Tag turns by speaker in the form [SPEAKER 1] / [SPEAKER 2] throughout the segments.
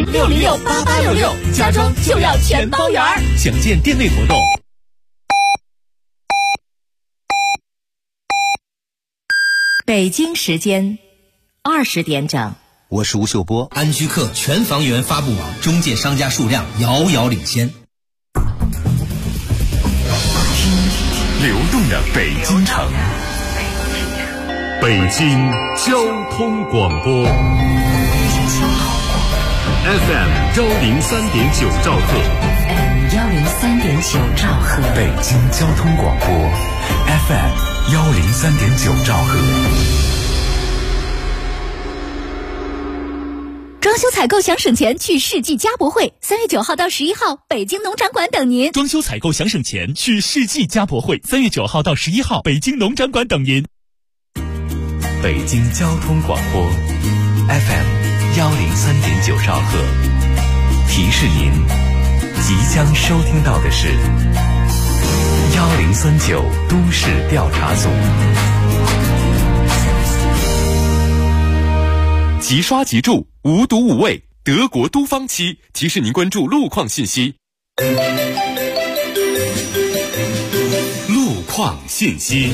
[SPEAKER 1] 6068866，家装就要全包圆。
[SPEAKER 2] 详见店内活动。
[SPEAKER 3] 北京时间20点整，
[SPEAKER 4] 我是吴秀波。
[SPEAKER 5] 安居客全房源发布网中介商家数量遥遥领先。
[SPEAKER 6] 流动的北京城，北京交通广播 FM 103.9兆赫
[SPEAKER 3] 103.9兆赫，
[SPEAKER 6] 北京交通广播 FM 103.9兆赫。
[SPEAKER 7] 装修采购想省钱，去世纪家博会，3月9号到11号，北京农展馆等您。
[SPEAKER 2] 装修采购想省钱，去世纪家博会，3月9号到11号，北京农展馆等您。
[SPEAKER 6] 北京交通广播 FM 103.9兆赫，提示您即将收听到的是1039都市调查组。
[SPEAKER 8] 即刷即住，无毒无味，德国都芳漆提示您关注路况信息。路况信息。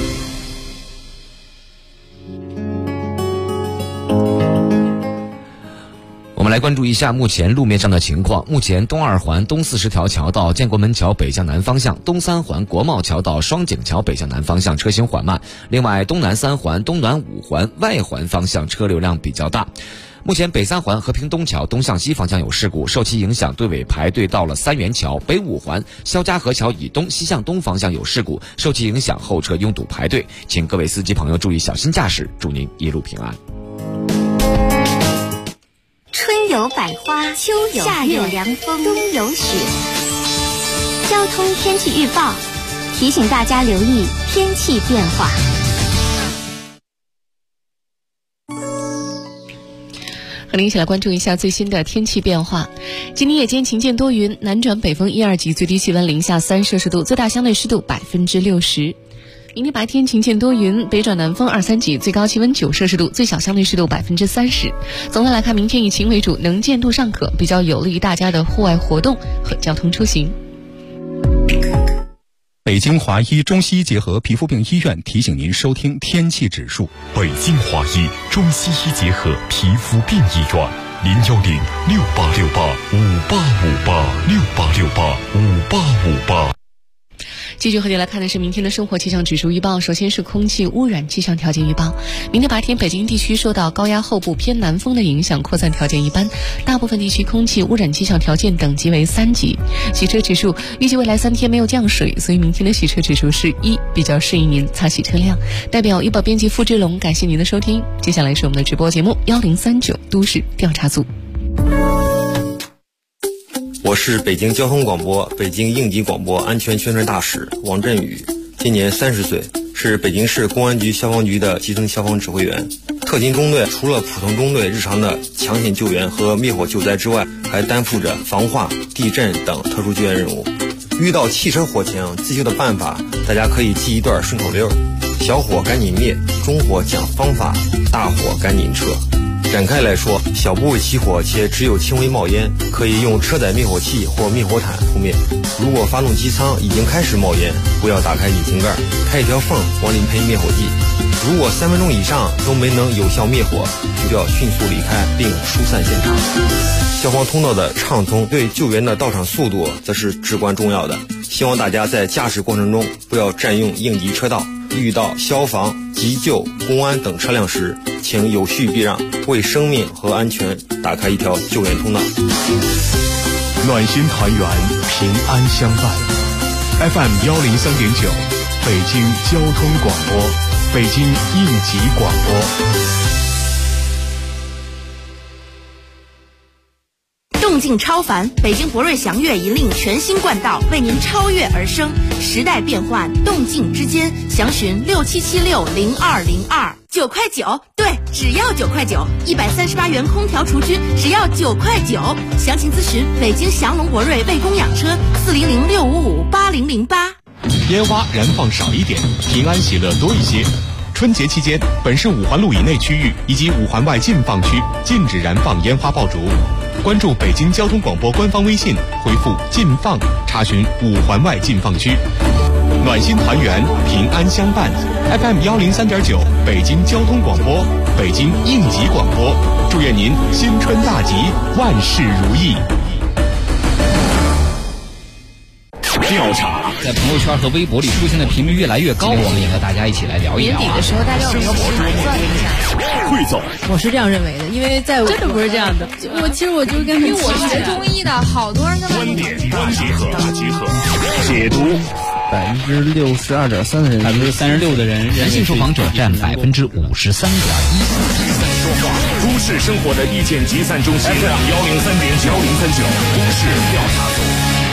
[SPEAKER 9] 我们来关注一下目前路面上的情况。目前东2环东40条桥到建国门桥北向南方向，东3环国贸桥到双井桥北向南方向车行缓慢。另外，东南3环、东南5环外环方向车流量比较大。目前北3环和平东桥东向西方向有事故，受其影响，队尾排队到了三元桥。北5环肖家河桥以东西向东方向有事故，受其影响，后车拥堵排队，请各位司机朋友注意小心驾驶，祝您一路平安。
[SPEAKER 10] 春有百花，秋有夏有凉风，冬有雪。交通天气预报提醒大家留意天气变化。
[SPEAKER 11] 和您一起来关注一下最新的天气变化。今天夜间晴间多云，南转北风1、2级，最低气温零下3摄氏度，最大相对湿度60%。明天白天晴间多云，北转南风2、3级，最高气温9摄氏度，最小相对湿度30%。总的来看，明天以晴为主，能见度尚可，比较有利于大家的户外活动和交通出行。
[SPEAKER 12] 北京华医中西医结合皮肤病医院提醒您收听天气指数。
[SPEAKER 6] 北京华医中西医结合皮肤病医院，0106868585858，68685858。
[SPEAKER 11] 继续和你来看的是明天的生活气象指数预报。首先是空气污染气象条件预报。明天白天北京地区受到高压后部偏南风的影响，扩散条件一般，大部分地区空气污染气象条件等级为3级。洗车指数预计未来3天没有降水，所以明天的洗车指数是1，比较适宜您擦洗车辆。代表医保编辑付志龙，感谢您的收听。接下来是我们的直播节目1039都市调查组。
[SPEAKER 13] 我是北京交通广播北京应急广播安全宣传大使王振宇，今年30岁，是北京市公安局消防局的基层消防指挥员。特勤中队除了普通中队日常的抢险救援和灭火救灾之外，还担负着防化、地震等特殊救援任务。遇到汽车火情，自救的办法大家可以记一段顺口溜：小火赶紧灭，中火讲方法，大火赶紧撤。展开来说，小部位起火且只有轻微冒烟，可以用车载灭火器或灭火毯扑灭。如果发动机舱已经开始冒烟，不要打开引擎盖，开一条缝往里喷灭火剂。如果3分钟以上都没能有效灭火，就要迅速离开并疏散现场。消防通道的畅通对救援的到场速度则是至关重要的。希望大家在驾驶过程中不要占用应急车道，遇到消防、急救、公安等车辆时，请有序避让，为生命和安全打开一条救援通道。
[SPEAKER 6] 暖心团圆，平安相伴。FM 103.9，北京交通广播，北京应急广播。
[SPEAKER 14] 动静超凡，北京博瑞祥越引领全新冠道，为您超越而生。时代变换，动静之间，详询67760202，9块9，对，只要9块9，138元空调厨具，只要9块9。详情咨询北京祥龙博瑞为供养车，40065580008。
[SPEAKER 6] 烟花燃放少一点，平安喜乐多一些。春节期间，本市5环路以内区域以及5环外禁放区禁止燃放烟花爆竹。 关注北京交通广播官方微信，回复禁放查询5环外禁放区。暖心团圆，平安相伴。FM 103.9，北京交通广播，北京应急广播，祝愿您新春大吉，万事如意。
[SPEAKER 4] 调查在朋友圈和微博里出现的频率越来越高，我们也和大家一起来聊一聊。
[SPEAKER 11] 年底的时候，大家有没有盘算一下？
[SPEAKER 4] 汇总，
[SPEAKER 15] 我是这样认为的，因为在
[SPEAKER 11] 真的不是这样的。
[SPEAKER 15] 其实我就是跟，
[SPEAKER 16] 因为我是学中医的，好多人都
[SPEAKER 4] 观点大结合，解读。
[SPEAKER 17] 62.3%的人
[SPEAKER 4] ，36%的人，
[SPEAKER 17] 男性受访者占53.1%。
[SPEAKER 4] 都市生活的意见集散中心 FM 103.9都市调查组。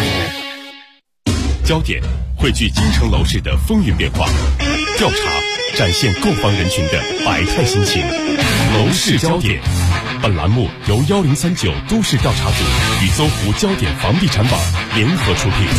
[SPEAKER 6] 焦点汇聚京城楼市的风云变化，调查展现购房人群的百态心情。楼市焦点，本栏目由1039都市调查组与搜狐焦点房地产网联合出品。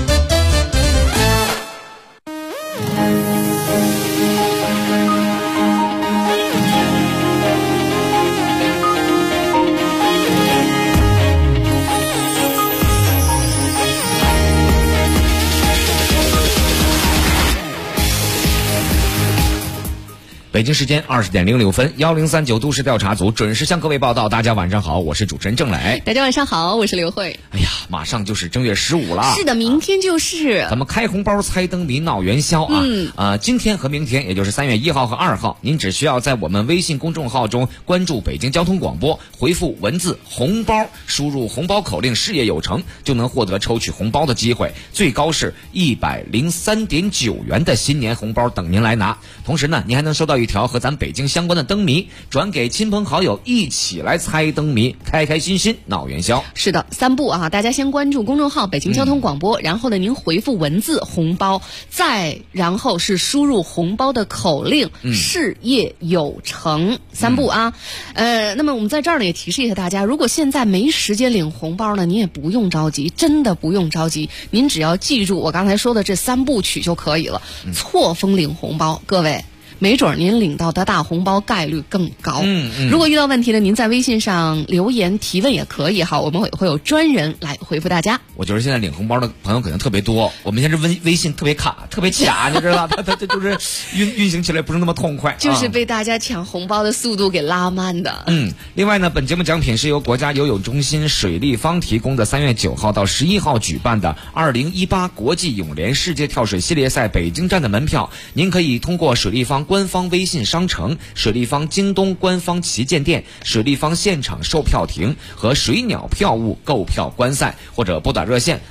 [SPEAKER 9] 北京时间20点06分，1039都市调查组准时向各位报道。大家晚上好，我是主持人郑磊。
[SPEAKER 11] 大家晚上好，我是刘慧。
[SPEAKER 9] 哎呀，马上就是正月15了。
[SPEAKER 11] 是的，明天就是。
[SPEAKER 9] 咱们开红包、猜灯谜、闹元宵啊！今天和明天，也就是3月1号和2号，您只需要在我们微信公众号中关注北京交通广播，回复文字红包，输入红包口令事业有成，就能获得抽取红包的机会，最高是103.9元的新年红包等您来拿。同时呢，您还能收到一条和咱北京相关的灯谜，转给亲朋好友一起来猜灯谜，开开心心闹元宵。
[SPEAKER 11] 是的，3步啊，大家先关注公众号北京交通广播，然后呢您回复文字红包，再然后是输入红包的口令，事业有成，3步啊。那么我们在这儿呢也提示一下大家，如果现在没时间领红包呢，您也不用着急，真的不用着急，您只要记住我刚才说的这3部曲就可以了。错峰领红包，各位没准您领到的大红包概率更高。如果遇到问题呢，您在微信上留言提问也可以哈，我们会有专人来回复大家。
[SPEAKER 9] 我觉得现在领红包的朋友可能特别多，我们现在微信特别卡，特别卡，你知道吧？它就是运行起来不是那么痛快，
[SPEAKER 11] 就是被大家抢红包的速度给拉慢的。
[SPEAKER 9] 另外呢，本节目奖品是由国家游泳中心水立方提供的3月9号到11号举办的2018国际泳联世界跳水系列赛北京站的门票，您可以通过水立方官方微信商城、水立方京东官方旗舰店、水立方现场售票亭和水鸟票务购票观赛，或者拨打热线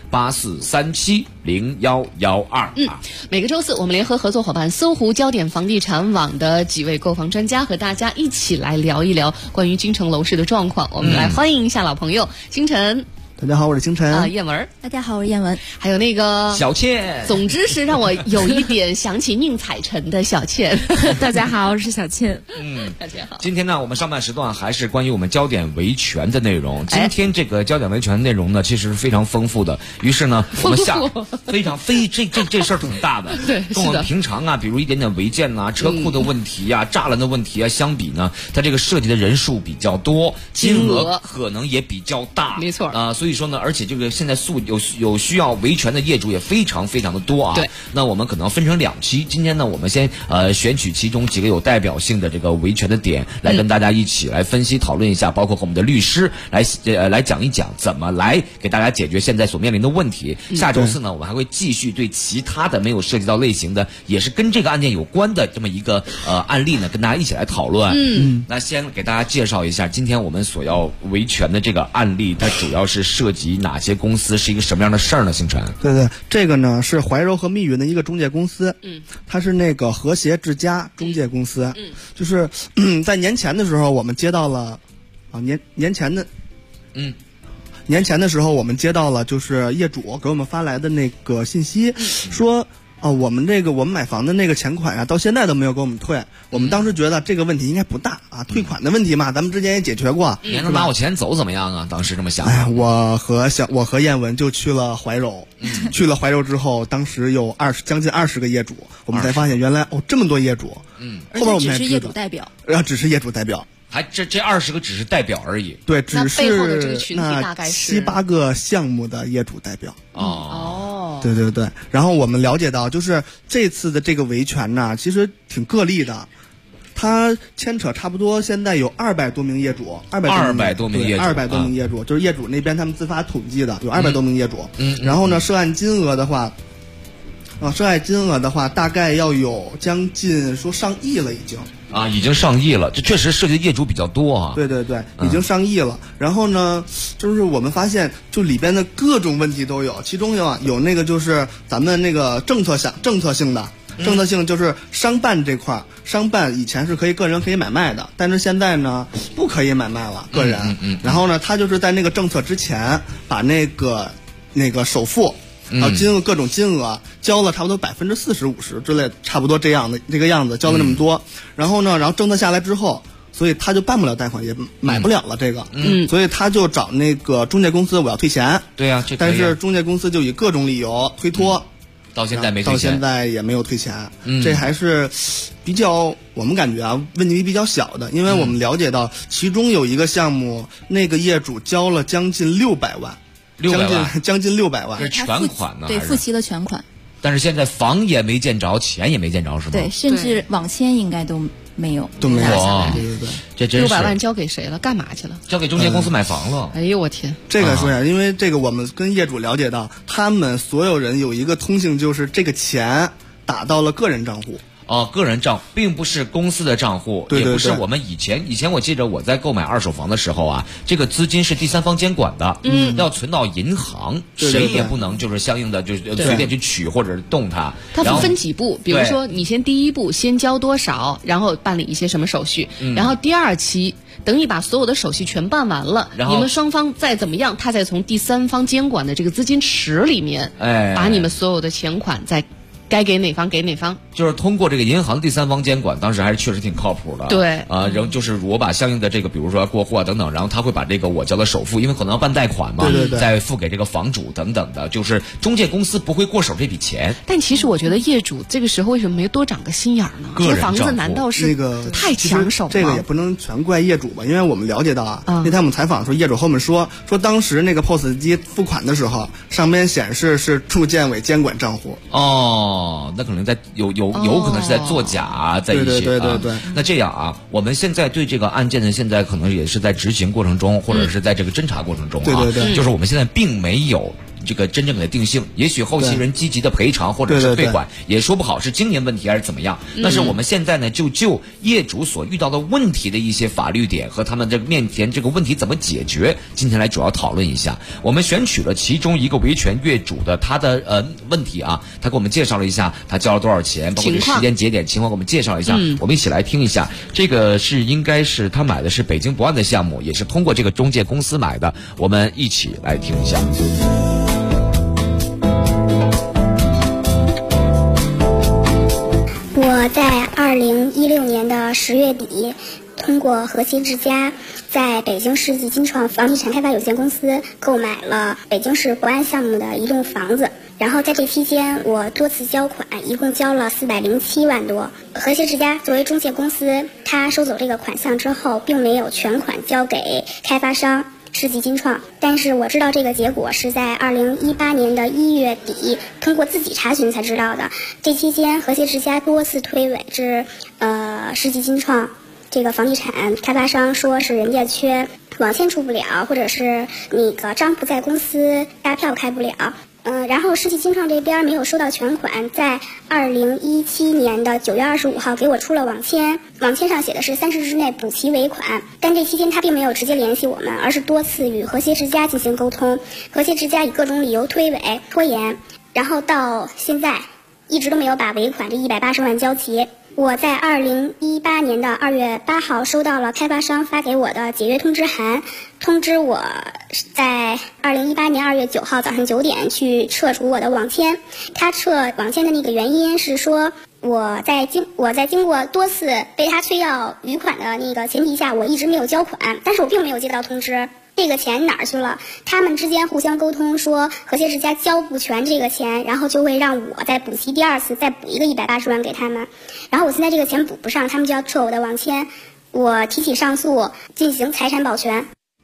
[SPEAKER 9] 84370112。
[SPEAKER 11] 每个周四我们联合合作伙伴搜狐焦点房地产网的几位购房专家和大家一起来聊一聊关于京城楼市的状况。我们来欢迎一下老朋友星辰。
[SPEAKER 18] 大家好，我是星辰。
[SPEAKER 11] 燕文。
[SPEAKER 15] 大家好，我是燕文。
[SPEAKER 11] 还有那个
[SPEAKER 9] 小倩。
[SPEAKER 11] 总之是让我有一点想起宁采臣的小倩。
[SPEAKER 15] 大家好，我是小倩。
[SPEAKER 11] 大家好。
[SPEAKER 9] 今天呢，我们上半时段还是关于我们焦点维权的内容。今天这个焦点维权内容呢，其实是非常丰富的。于是呢，我们这事儿挺大的。
[SPEAKER 11] 对，
[SPEAKER 9] 跟我们平常啊，比如一点点违建啊、车库的问题啊、栅栏的问题啊相比呢，它这个涉及的人数比较多，金额可能也比较大。
[SPEAKER 11] 没错
[SPEAKER 9] 啊，所以说呢，而且这个现在有需要维权的业主也非常非常的多啊。
[SPEAKER 11] 对，
[SPEAKER 9] 那我们可能分成2期。今天呢，我们先选取其中几个有代表性的这个维权的点，来跟大家一起来分析讨论一下，包括和我们的律师来讲一讲怎么来给大家解决现在所面临的问题。下周四呢，我们还会继续对其他的没有涉及到类型的，也是跟这个案件有关的这么一个案例呢，跟大家一起来讨论。那先给大家介绍一下今天我们所要维权的这个案例，它主要是涉及哪些公司，是一个什么样的事儿呢？星辰。
[SPEAKER 18] 对，这个呢是怀柔和密云的一个中介公司，它是那个和谐之家中介公司，就是在年前的时候我们接到了年前的时候我们接到了就是业主给我们发来的那个信息，说我们买房的那个钱款啊，到现在都没有给我们退。我们当时觉得这个问题应该不大啊，退款的问题嘛，咱们之前也解决过。
[SPEAKER 9] 你能拿我钱走怎么样啊？当时这么想。
[SPEAKER 18] 我和燕文就去了怀柔，去了怀柔之后，当时有将近20个业主，我们才发现原来这么多业主。
[SPEAKER 15] 后边我们只是业主代表。
[SPEAKER 18] 只是业主代表。
[SPEAKER 9] 还这20个只是代表而已。
[SPEAKER 18] 对，只是
[SPEAKER 11] 背后的这个群体大概是
[SPEAKER 18] 7、8个项目的业主代表。
[SPEAKER 11] 哦，
[SPEAKER 18] 对对对。然后我们了解到，就是这次的这个维权呢，其实挺个例的。它牵扯差不多，现在有200多名业主，200多名业主，就是业主那边他们自发统计的，有200多名业主。然后呢，涉案金额的话，大概要有将近说上亿了，已经。
[SPEAKER 9] 已经上亿了，这确实涉及的业主比较多啊。
[SPEAKER 18] 对对对，已经上亿了。然后呢，就是我们发现，就里边的各种问题都有，其中有那个就是咱们那个政策性的。政策性就是商办这块，商办以前是个人可以买卖的，但是现在呢不可以买卖了，个人。然后呢，他就是在那个政策之前，把那个首付，各种金额交了差不多40%、50%之类，差不多这个样子，交了那么多。然后政策下来之后，所以他就办不了贷款，也买不了了这个。所以他就找那个中介公司，我要退钱。
[SPEAKER 9] 对呀，
[SPEAKER 18] 但是中介公司就以各种理由推脱。
[SPEAKER 9] 到现在没退钱，
[SPEAKER 18] 到现在也没有退钱。这还是比较我们感觉问题比较小的，因为我们了解到其中有一个项目，那个业主交了将近600万，将近600万，
[SPEAKER 9] 这是全款呢？
[SPEAKER 15] 对，付齐了全款。
[SPEAKER 9] 但是现在房也没见着，钱也没见着，是吗？
[SPEAKER 15] 对，甚至网签应该都没有。
[SPEAKER 18] 对对
[SPEAKER 11] 对，这真是600万交给谁了？干嘛去了？
[SPEAKER 9] 交给中介公司买房了。
[SPEAKER 11] 哎呦我天！
[SPEAKER 18] 这个说一下，因为这个我们跟业主了解到，他们所有人有一个通性，就是这个钱打到了个人账户。
[SPEAKER 9] 个人账并不是公司的账户，
[SPEAKER 18] 对，
[SPEAKER 9] 也不是我们以前我记得我在购买二手房的时候啊，这个资金是第三方监管的，要存到银行，谁也不能就是相应的就随便去取或者是动它。
[SPEAKER 11] 它分几步，比如说你先第一步先交多少，然后办理一些什么手续，然后第二期等你把所有的手续全办完了，你们双方再怎么样，他再从第三方监管的这个资金池里面，把你们所有的钱款再该给哪方给哪方，
[SPEAKER 9] 就是通过这个银行第三方监管，当时还是确实挺靠谱的。
[SPEAKER 11] 对
[SPEAKER 9] 然后就是我把相应的这个，比如说过户等等，然后他会把这个我交的首付，因为可能要办贷款嘛，
[SPEAKER 18] 对，
[SPEAKER 9] 再付给这个房主等等的，就是中介公司不会过手这笔钱。
[SPEAKER 11] 但其实我觉得业主这个时候为什么没多长个心眼呢？这个房子难道是太抢手吗？
[SPEAKER 18] 这个也不能全怪业主吧，因为我们了解到那天我们采访的时候，业主和我们说当时那个 POS 机付款的时候，上面显示是住建委监管账户。
[SPEAKER 9] 那可能在有可能是在作假，在一些
[SPEAKER 18] 对。
[SPEAKER 9] 那这样啊，我们现在对这个案件呢，现在可能也是在执行过程中，或者是在这个侦查过程中
[SPEAKER 18] 对，
[SPEAKER 9] 就是我们现在并没有这个真正的定性，也许后期人积极的赔偿或者是退款，也说不好是经营问题还是怎么样。但是我们现在呢，就业主所遇到的问题的一些法律点和他们这个面前这个问题怎么解决，今天来主要讨论一下。我们选取了其中一个维权业主的他的问题啊，他给我们介绍了一下他交了多少钱，包括这时间节点情况给我们介绍一下。我们一起来听一下。这个应该是他买的是北京博安的项目，也是通过这个中介公司买的。我们一起来听一下。
[SPEAKER 19] 我在2016年的10月底，通过和谐之家在北京世纪金创房地产开发有限公司购买了北京市博安项目的一栋房子。然后在这期间，我多次交款，一共交了407万多。和谐之家作为中介公司，他收走这个款项之后，并没有全款交给开发商世纪金创，但是我知道这个结果是在2018年的1月底，通过自己查询才知道的。这期间，和谐之家多次推诿至世纪金创这个房地产开发商，说是人家缺网签出不了，或者是那个账不在公司，发票开不了。然后世纪金创这边没有收到全款，在2017年的9月25号给我出了网签，网签上写的是30日之内补齐尾款，但这期间他并没有直接联系我们，而是多次与和谐之家进行沟通，和谐之家以各种理由推诿拖延，然后到现在一直都没有把尾款这180万交齐。我在2018年的2月8号收到了开发商发给我的解约通知函，通知我在2018年2月9号早上9点去撤除我的网签。他撤网签的那个原因是说，我在经过多次被他催要余款的那个前提下，我一直没有交款，但是我并没有接到通知。这个钱哪儿去了？他们之间互相沟通说，和谐之家交不全这个钱，然后就会让我再补齐第二次，再补一个180万给他们。然后我现在这个钱补不上，他们就要撤我的网签。 我提起上诉，进行财产保全。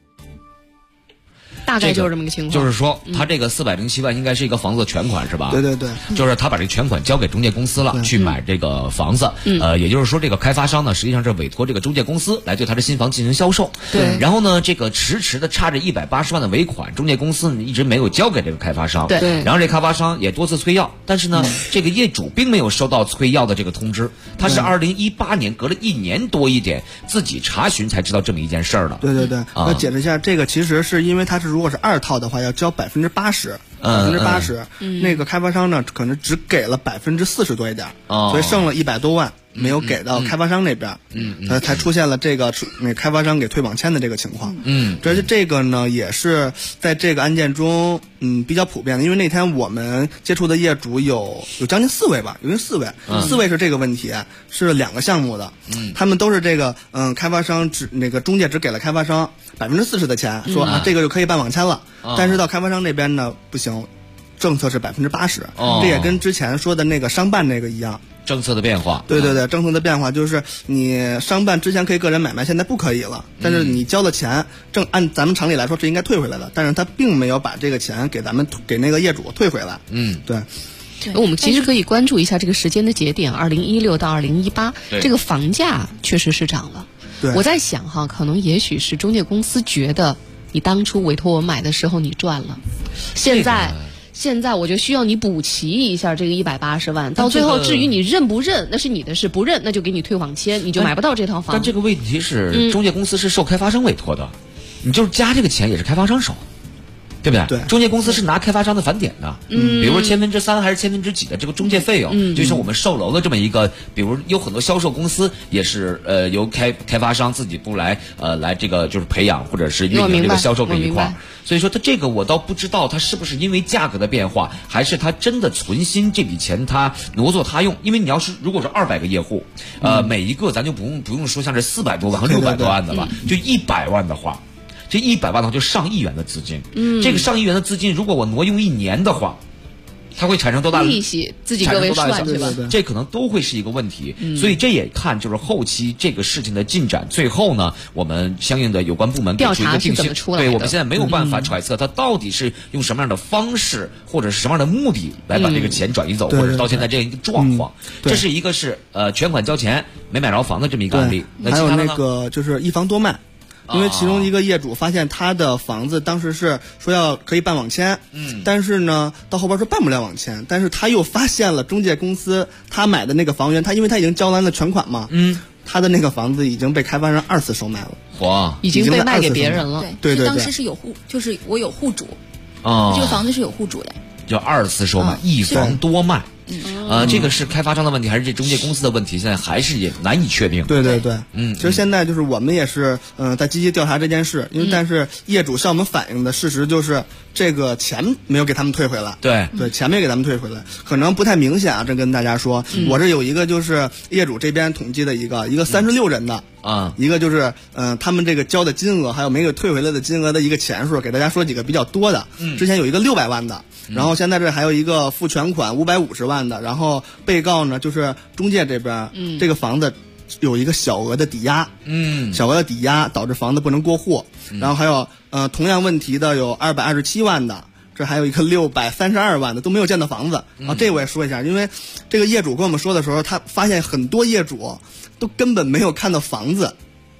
[SPEAKER 11] 大概就是这么个情况。
[SPEAKER 9] 就是说，他这个407万应该是一个房子的全款是吧？
[SPEAKER 18] 对对对，
[SPEAKER 9] 就是他把这个全款交给中介公司了，去买这个房子。也就是说，这个开发商呢，实际上是委托这个中介公司来对他的新房进行销售。
[SPEAKER 11] 对。
[SPEAKER 9] 然后呢，这个迟的差着180万的尾款，中介公司呢一直没有交给这个开发商。
[SPEAKER 11] 对。
[SPEAKER 9] 然后这开发商也多次催要，但是呢，这个业主并没有收到催要的这个通知。他是2018年隔了1年多一点，自己查询才知道这么一件事儿的。
[SPEAKER 18] 对对对，我解释一下，这个其实是因为他是如果是2套的话，要交80%，那个开发商呢可能只给了40%多一点，所以剩了100多万没有给到开发商那边，才出现了这个那开发商给退网签的这个情况。这个呢也是在这个案件中比较普遍的，因为那天我们接触的业主有将近4位吧，有4位，4位是这个问题，是2个项目的，他们都是这个开发商那个中介只给了开发商40%的钱，说这个就可以办网签了，但是到开发商那边呢不行，政策是80%，这也跟之前说的那个商办那个一样。
[SPEAKER 9] 政策的变化，
[SPEAKER 18] 对对对，政策的变化就是你商办之前可以个人买卖，现在不可以了。但是你交的钱，按咱们常理来说是应该退回来的，但是他并没有把这个钱给那个业主退回来。对。
[SPEAKER 11] 我们其实可以关注一下这个时间的节点，2016到2018，这个房价确实是涨了。
[SPEAKER 18] 对。
[SPEAKER 11] 我在想哈，可能也许是中介公司觉得你当初委托我买的时候你赚了，现在我就需要你补齐一下这个180万，到最后至于你认不认那是你的事，不认那就给你退网签，你就买不到这套房。
[SPEAKER 9] 但这个问题是，中介公司是受开发商委托的，你就是加这个钱也是开发商收，对不对？
[SPEAKER 18] 对，
[SPEAKER 9] 中介公司是拿开发商的返点的，比如说3%还是3%几的这个中介费用，就像我们售楼的这么一个，比如有很多销售公司也是由开发商自己不来这个就是培养或者是运营这个销售这一块。所以说他这个我倒不知道他是不是因为价格的变化，还是他真的存心这笔钱他挪作他用。因为你要是如果是200个业户，每一个咱就不用说像这400多万和600多万的了，就100万的话，这100万的话就上亿元的资金。这个上亿元的资金，如果我挪用1年的话，它会产生多大
[SPEAKER 11] 利息？自己各位算去吧。
[SPEAKER 9] 这可能都会是一个问题。所以这也看就是后期这个事情的进展。最后呢，我们相应的有关部门给出一个定性。对，我们现在没有办法揣测他到底是用什么样的方式或者是什么样的目的来把这个钱转移走，或者是到现在这样一个状况。这是一个是全款交钱没买着房的这么一个案例。
[SPEAKER 18] 还有那个就是一房多卖。因为其中一个业主发现他的房子当时是说可以办网签，但是呢到后边说办不了网签，但是他又发现了中介公司他买的那个房源，因为他已经交完了全款嘛，他的那个房子已经被开发商2次收卖了，
[SPEAKER 9] 哇，
[SPEAKER 11] 已经被卖给别人了。
[SPEAKER 18] 对，
[SPEAKER 15] 当时是就是我有户主，这个房子是有户主的，
[SPEAKER 9] 叫2次收买，一房多卖。这个是开发商的问题，还是这中介公司的问题？现在还是也难以确定。
[SPEAKER 18] 对对对，其实现在就是我们也是在积极调查这件事，因为但是业主向我们反映的事实就是这个钱没有给他们退回来。
[SPEAKER 9] 对，
[SPEAKER 18] 钱没给他们退回来，可能不太明显啊。这跟大家说，我这有一个就是业主这边统计的一个36人的。一个就是他们这个交的金额，还有没有退回来的金额的一个钱数，给大家说几个比较多的。之前有一个600万的，然后现在这还有一个付全款550万的，然后被告呢就是中介这边，这个房子有一个小额的抵押，小额的抵押导致房子不能过户，然后还有同样问题的有227万的。这还有一个632万的都没有见到房子啊！这我也说一下，因为这个业主跟我们说的时候，他发现很多业主都根本没有看到房子，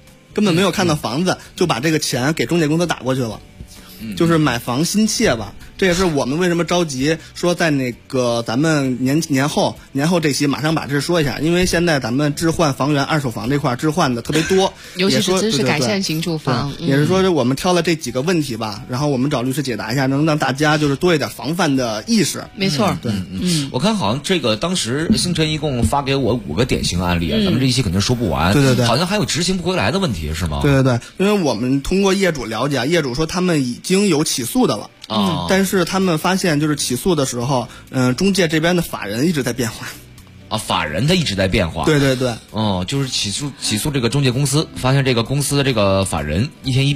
[SPEAKER 18] 就把这个钱给中介公司打过去了，就是买房心切吧。这也是我们为什么着急说在那个咱们年后这期马上把这说一下，因为现在咱们置换房源二手房这块置换的特别多，
[SPEAKER 11] 尤其是知识改善型住房，
[SPEAKER 18] 也是说我们挑了这几个问题吧，然后我们找律师解答一下，能让大家就是多一点防范的意识。
[SPEAKER 11] 没错，
[SPEAKER 18] 对，
[SPEAKER 9] 我看好像这个当时星辰一共发给我5个典型案例，咱们这一期肯定说不完。
[SPEAKER 18] 对，
[SPEAKER 9] 好像还有执行不回来的问题是吗？
[SPEAKER 18] 对，因为我们通过业主了解，业主说他们已经有起诉的了。但是他们发现，就是起诉的时候，中介这边的法人一直在变化。
[SPEAKER 9] 法人他一直在变化。
[SPEAKER 18] 对。
[SPEAKER 9] 就是起诉这个中介公司，发现这个公司的这个法人一天一变，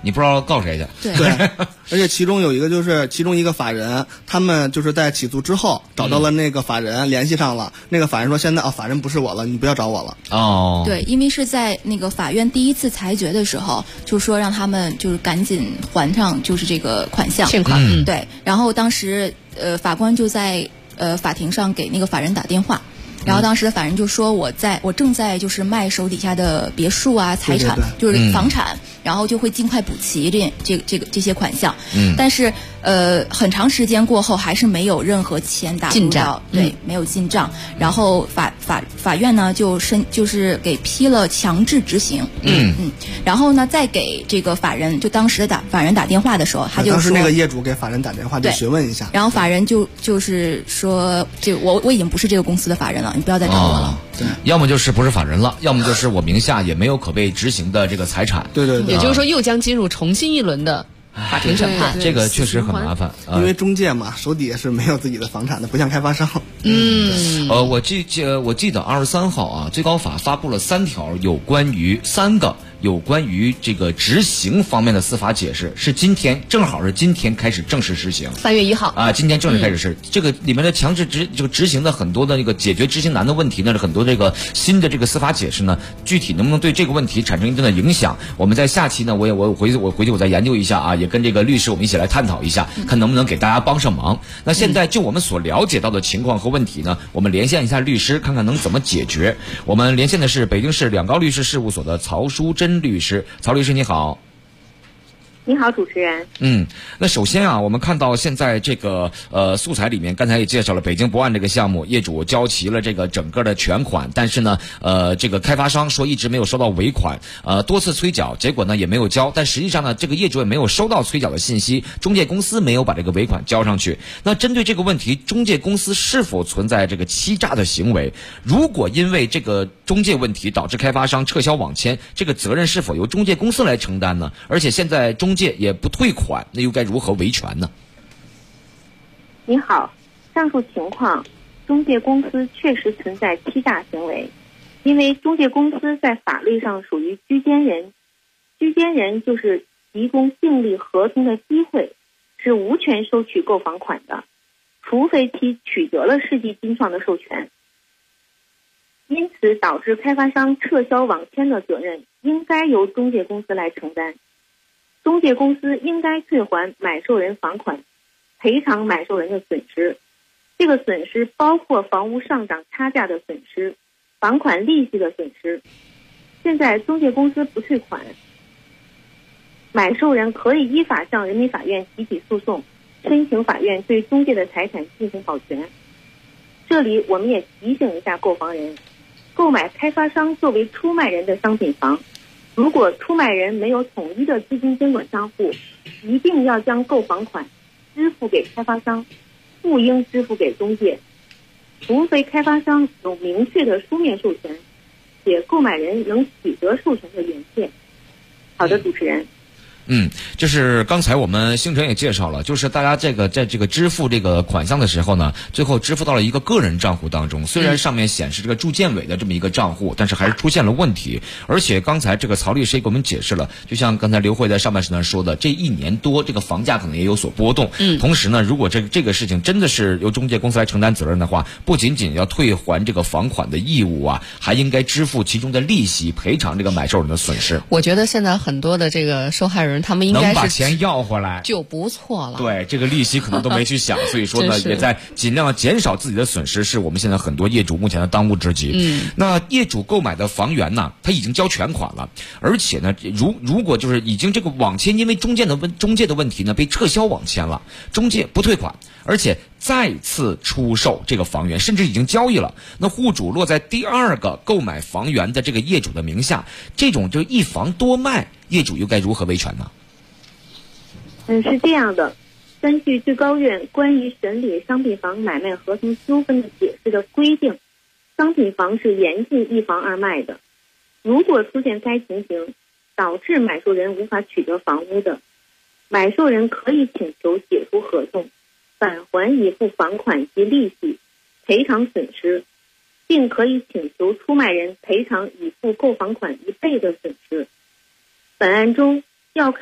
[SPEAKER 9] 你不知道告谁去。
[SPEAKER 18] 对，而且其中有一个就是其中一个法人，他们就是在起诉之后找到了那个法人，联系上了。那个法人说现在法人不是我了，你不要找我了。
[SPEAKER 15] 哦，对，因为是在那个法院第一次裁决的时候，就说让他们就是赶紧还上就是这个款项
[SPEAKER 11] 欠款。
[SPEAKER 15] 对，然后当时法官就在法庭上给那个法人打电话。然后当时的法人就说我正在就是卖手底下的别墅啊财产，就是房产，然后就会尽快补齐这些款项。但是很长时间过后还是没有任何钱打入到，对，没有进账。然后法院呢就是给批了强制执行。然后呢再给这个法人，就当时的法人打电话的时候，他就说
[SPEAKER 18] 当时那个业主给法人打电话就询问一下，
[SPEAKER 15] 然后法人就是说我已经不是这个公司的法人了。你不要再找我了。
[SPEAKER 9] 对，要么就是不是法人了，要么就是我名下也没有可被执行的这个财产。
[SPEAKER 18] 对，
[SPEAKER 11] 也就是说又将进入重新一轮的法庭审判。
[SPEAKER 9] 这个确实很麻烦，
[SPEAKER 18] 因为中介嘛，手底下是没有自己的房产的，不像开发商。
[SPEAKER 9] 我记得23号啊，最高法发布了3条有关于这个执行方面的司法解释，是正好是今天开始正式实行。
[SPEAKER 11] 3月1号
[SPEAKER 9] 啊，今天正式开始是这个里面的强制执行的很多的这个解决执行难的问题呢，是很多这个新的这个司法解释呢，具体能不能对这个问题产生一定的影响？我们在下期呢，我回去我再研究一下啊，也跟这个律师我们一起来探讨一下，看能不能给大家帮上忙。那现在就我们所了解到的情况和问题呢，我们连线一下律师，看看能怎么解决。我们连线的是北京市两高律师事务所的曹淑珍律师。曹律师你好。
[SPEAKER 20] 你好，主持人。
[SPEAKER 9] 那首先啊，我们看到现在这个素材里面，刚才也介绍了北京博案这个项目，业主交齐了这个整个的全款，但是呢，这个开发商说一直没有收到尾款，多次催缴，结果呢也没有交，但实际上呢，这个业主也没有收到催缴的信息，中介公司没有把这个尾款交上去。那针对这个问题，中介公司是否存在这个欺诈的行为？如果因为这个中介问题导致开发商撤销网签，这个责任是否由中介公司来承担呢？而且现在中介也不退款，那又该如何维权呢？
[SPEAKER 20] 你好，上述情况，中介公司确实存在欺诈行为，因为中介公司在法律上属于居间人，居间人就是提供订立合同的机会，是无权收取购房款的，除非其取得了世纪金创的授权。因此导致开发商撤销网签的责任应该由中介公司来承担。中介公司应该退还买受人房款，赔偿买受人的损失。这个损失包括房屋上涨差价的损失，房款利息的损失。现在中介公司不退款，买受人可以依法向人民法院提起诉讼，申请法院对中介的财产进行保全。这里我们也提醒一下购房人，购买开发商作为出卖人的商品房，如果出卖人没有统一的资金监管账户，一定要将购房款支付给开发商，不应支付给中介，除非开发商有明确的书面授权，且购买人能取得授权的原件。好的，主持人。
[SPEAKER 9] 就是刚才我们星辰也介绍了，就是大家在这个支付这个款项的时候呢，最后支付到了一个个人账户当中，虽然上面显示这个住建委的这么一个账户，但是还是出现了问题。而且刚才这个曹律师也给我们解释了，就像刚才刘慧在上半时段说的，这1年多这个房价可能也有所波动。同时呢，如果这个事情真的是由中介公司来承担责任的话，不仅仅要退还这个房款的义务啊，还应该支付其中的利息，赔偿这个买受人的损失。
[SPEAKER 11] 我觉得现在很多的这个受害人，他们应该是
[SPEAKER 9] 能把钱要回来
[SPEAKER 11] 就不错了。
[SPEAKER 9] 对，这个利息可能都没去想，所以说呢，也在尽量减少自己的损失，是我们现在很多业主目前的当务之急。那业主购买的房源呢，他已经交全款了，而且呢，如果就是已经这个网签因为中介的问题呢被撤销网签了，中介不退款，而且再次出售这个房源，甚至已经交易了，那户主落在第2个购买房源的这个业主的名下，这种就一房多卖，业主又该如何维权呢？
[SPEAKER 20] 是这样的，根据最高院关于审理商品房买卖合同纠纷的解释的规定，商品房是严禁一房二卖的。如果出现该情形，导致买受人无法取得房屋的，买受人可以请求解除合同，返还已付房款及利息，赔偿损失，并可以请求出卖人赔偿已付购房款1倍的损失。本案中要看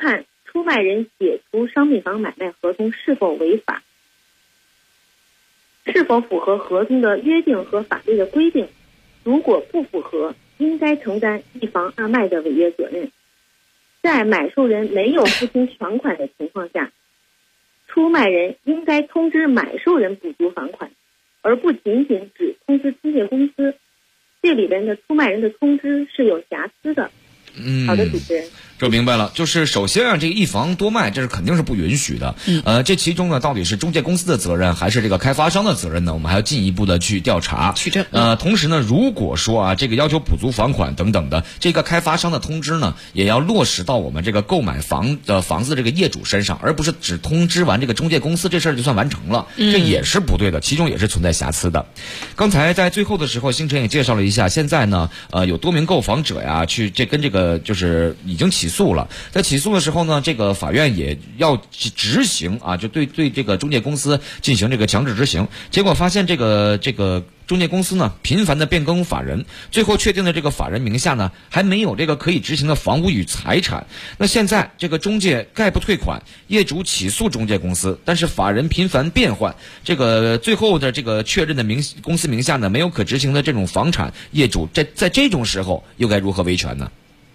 [SPEAKER 20] 出卖人解除商品房买卖合同是否违法，是否符合合同的约定和法律的规定，如果不符合，应该承担一房二卖的违约责任。在买受人没有付清全款的情况下，出卖人应该通知买受人补足房款，而不仅仅只通知中介公司。这里边的出卖人的通知是有瑕疵的。好的，主持人。
[SPEAKER 9] 这明白了，就是首先啊，这个一房多卖，这是肯定是不允许的。这其中呢，到底是中介公司的责任还是这个开发商的责任呢？我们还要进一步的去调查取证。同时呢，如果说啊，这个要求补足房款等等的，这个开发商的通知呢，也要落实到我们这个购买房子这个业主身上，而不是只通知完这个中介公司，这事儿就算完成了，这也是不对的，其中也是存在瑕疵的。刚才在最后的时候，星辰也介绍了一下，现在呢，有多名购房者呀，去跟这个就是已经起诉了，在起诉的时候呢，这个法院也要执行啊，就对这个中介公司进行这个强制执行。结果发现这个中介公司呢频繁的变更法人，最后确定的这个法人名下呢还没有这个可以执行的房屋与财产。那现在这个中介概不退款，业主起诉中介公司，但是法人频繁变换，这个最后的这个确认的公司名下呢没有可执行的这种房产，业主在这种时候又该如何维权呢？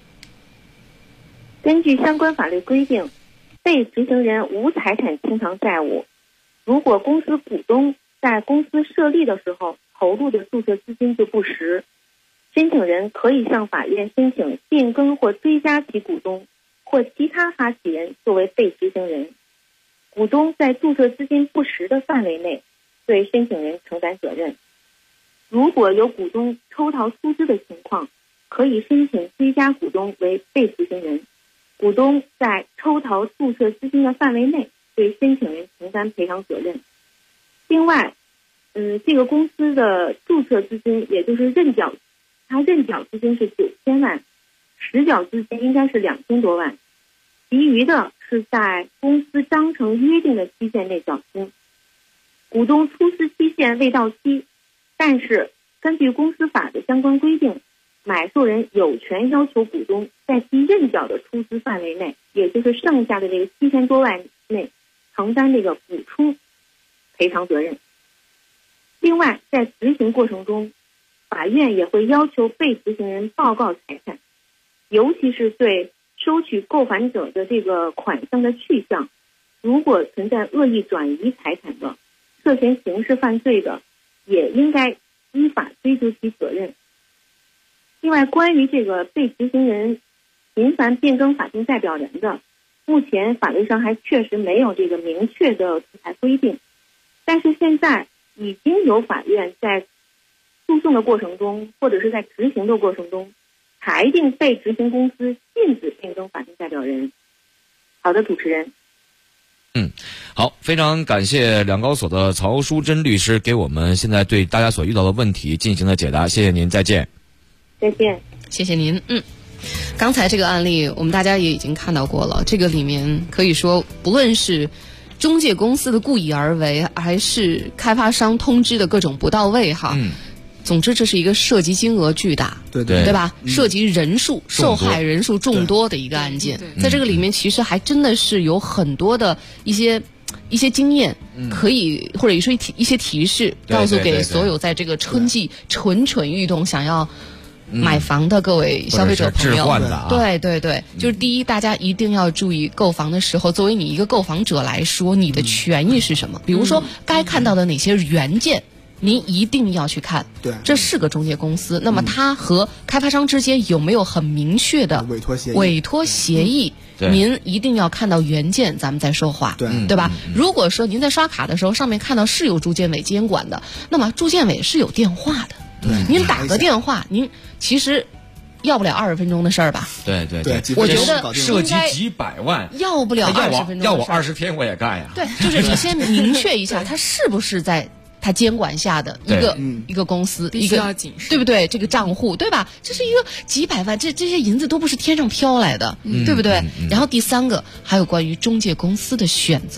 [SPEAKER 20] 根据相关法律规定，被执行人无财产清偿债务，如果公司股东在公司设立的时候投入的注册资金就不实，申请人可以向法院申请变更或追加其股东或其他发起人作为被执行人。股东在注册资金不实的范围内，对申请人承担责任。如果有股东抽逃出资的情况，可以申请追加股东为被执行人。股东在抽逃注册资金的范围内，对申请人承担赔偿责任。另外，这个公司的注册资金，也就是认缴资金是9000万，实缴资金应该是2000多万，其余的是在公司章程约定的期限内缴清。股东出资期限未到期，但是根据公司法的相关规定，买受人有权要求股东在其认缴的出资范围内，也就是剩下的这个7000多万内，承担这个补充赔偿责任。另外，在执行过程中，法院也会要求被执行人报告财产，尤其是对收取购房者的这个款项的去向，如果存在恶意转移财产的，涉嫌刑事犯罪的，也应该依法追究其责任。另外，关于这个被执行人频繁变更法定代表人的，目前法律上还确实没有这个明确的制裁规定，但是现在已经有法院在诉讼的过程中，或者是在执行的过程中，裁定被执行公司禁止变更法定代表人。好的，主持人。
[SPEAKER 9] 好，非常感谢两高所的曹淑珍律师给我们现在对大家所遇到的问题进行了解答，谢谢您，再见。
[SPEAKER 20] 再见，
[SPEAKER 11] 谢谢您。刚才这个案例我们大家也已经看到过了，这个里面可以说不论是中介公司的故意而为，还是开发商通知的各种不到位哈，总之这是一个涉及金额巨大，对吧？涉及人数受害人数众多的一个案件，在这个里面其实还真的是有很多的一些经验可以，或者说一些提示，告诉给所有在这个春季蠢欲动想要买房的各位消费者朋友。对，就是第一，大家一定要注意购房的时候，作为你一个购房者来说，你的权益是什么？比如说该看到的哪些原件，您一定要去看。对，这是个中介公司，那么它和开发商之间有没有很明确的委托协议？您一定要看到原件，咱们再说话，对吧？如果说您在刷卡的时候上面看到是有住建委监管的，那么住建委是有电话的，您打个电话，您其实要不了20分钟的事儿吧？对，我觉得
[SPEAKER 9] 涉及几百万，
[SPEAKER 11] 要不了20分钟，
[SPEAKER 9] 要我20天我也干呀。
[SPEAKER 11] 对，就是你先明确一下，他是不是在他监管下的一个公司，
[SPEAKER 16] 必须要谨慎，
[SPEAKER 11] 对不对？这个账户，对吧？这是一个几百万，这些银子都不是天上飘来的，对不对？然后第三个，还有关于中介公司的选择。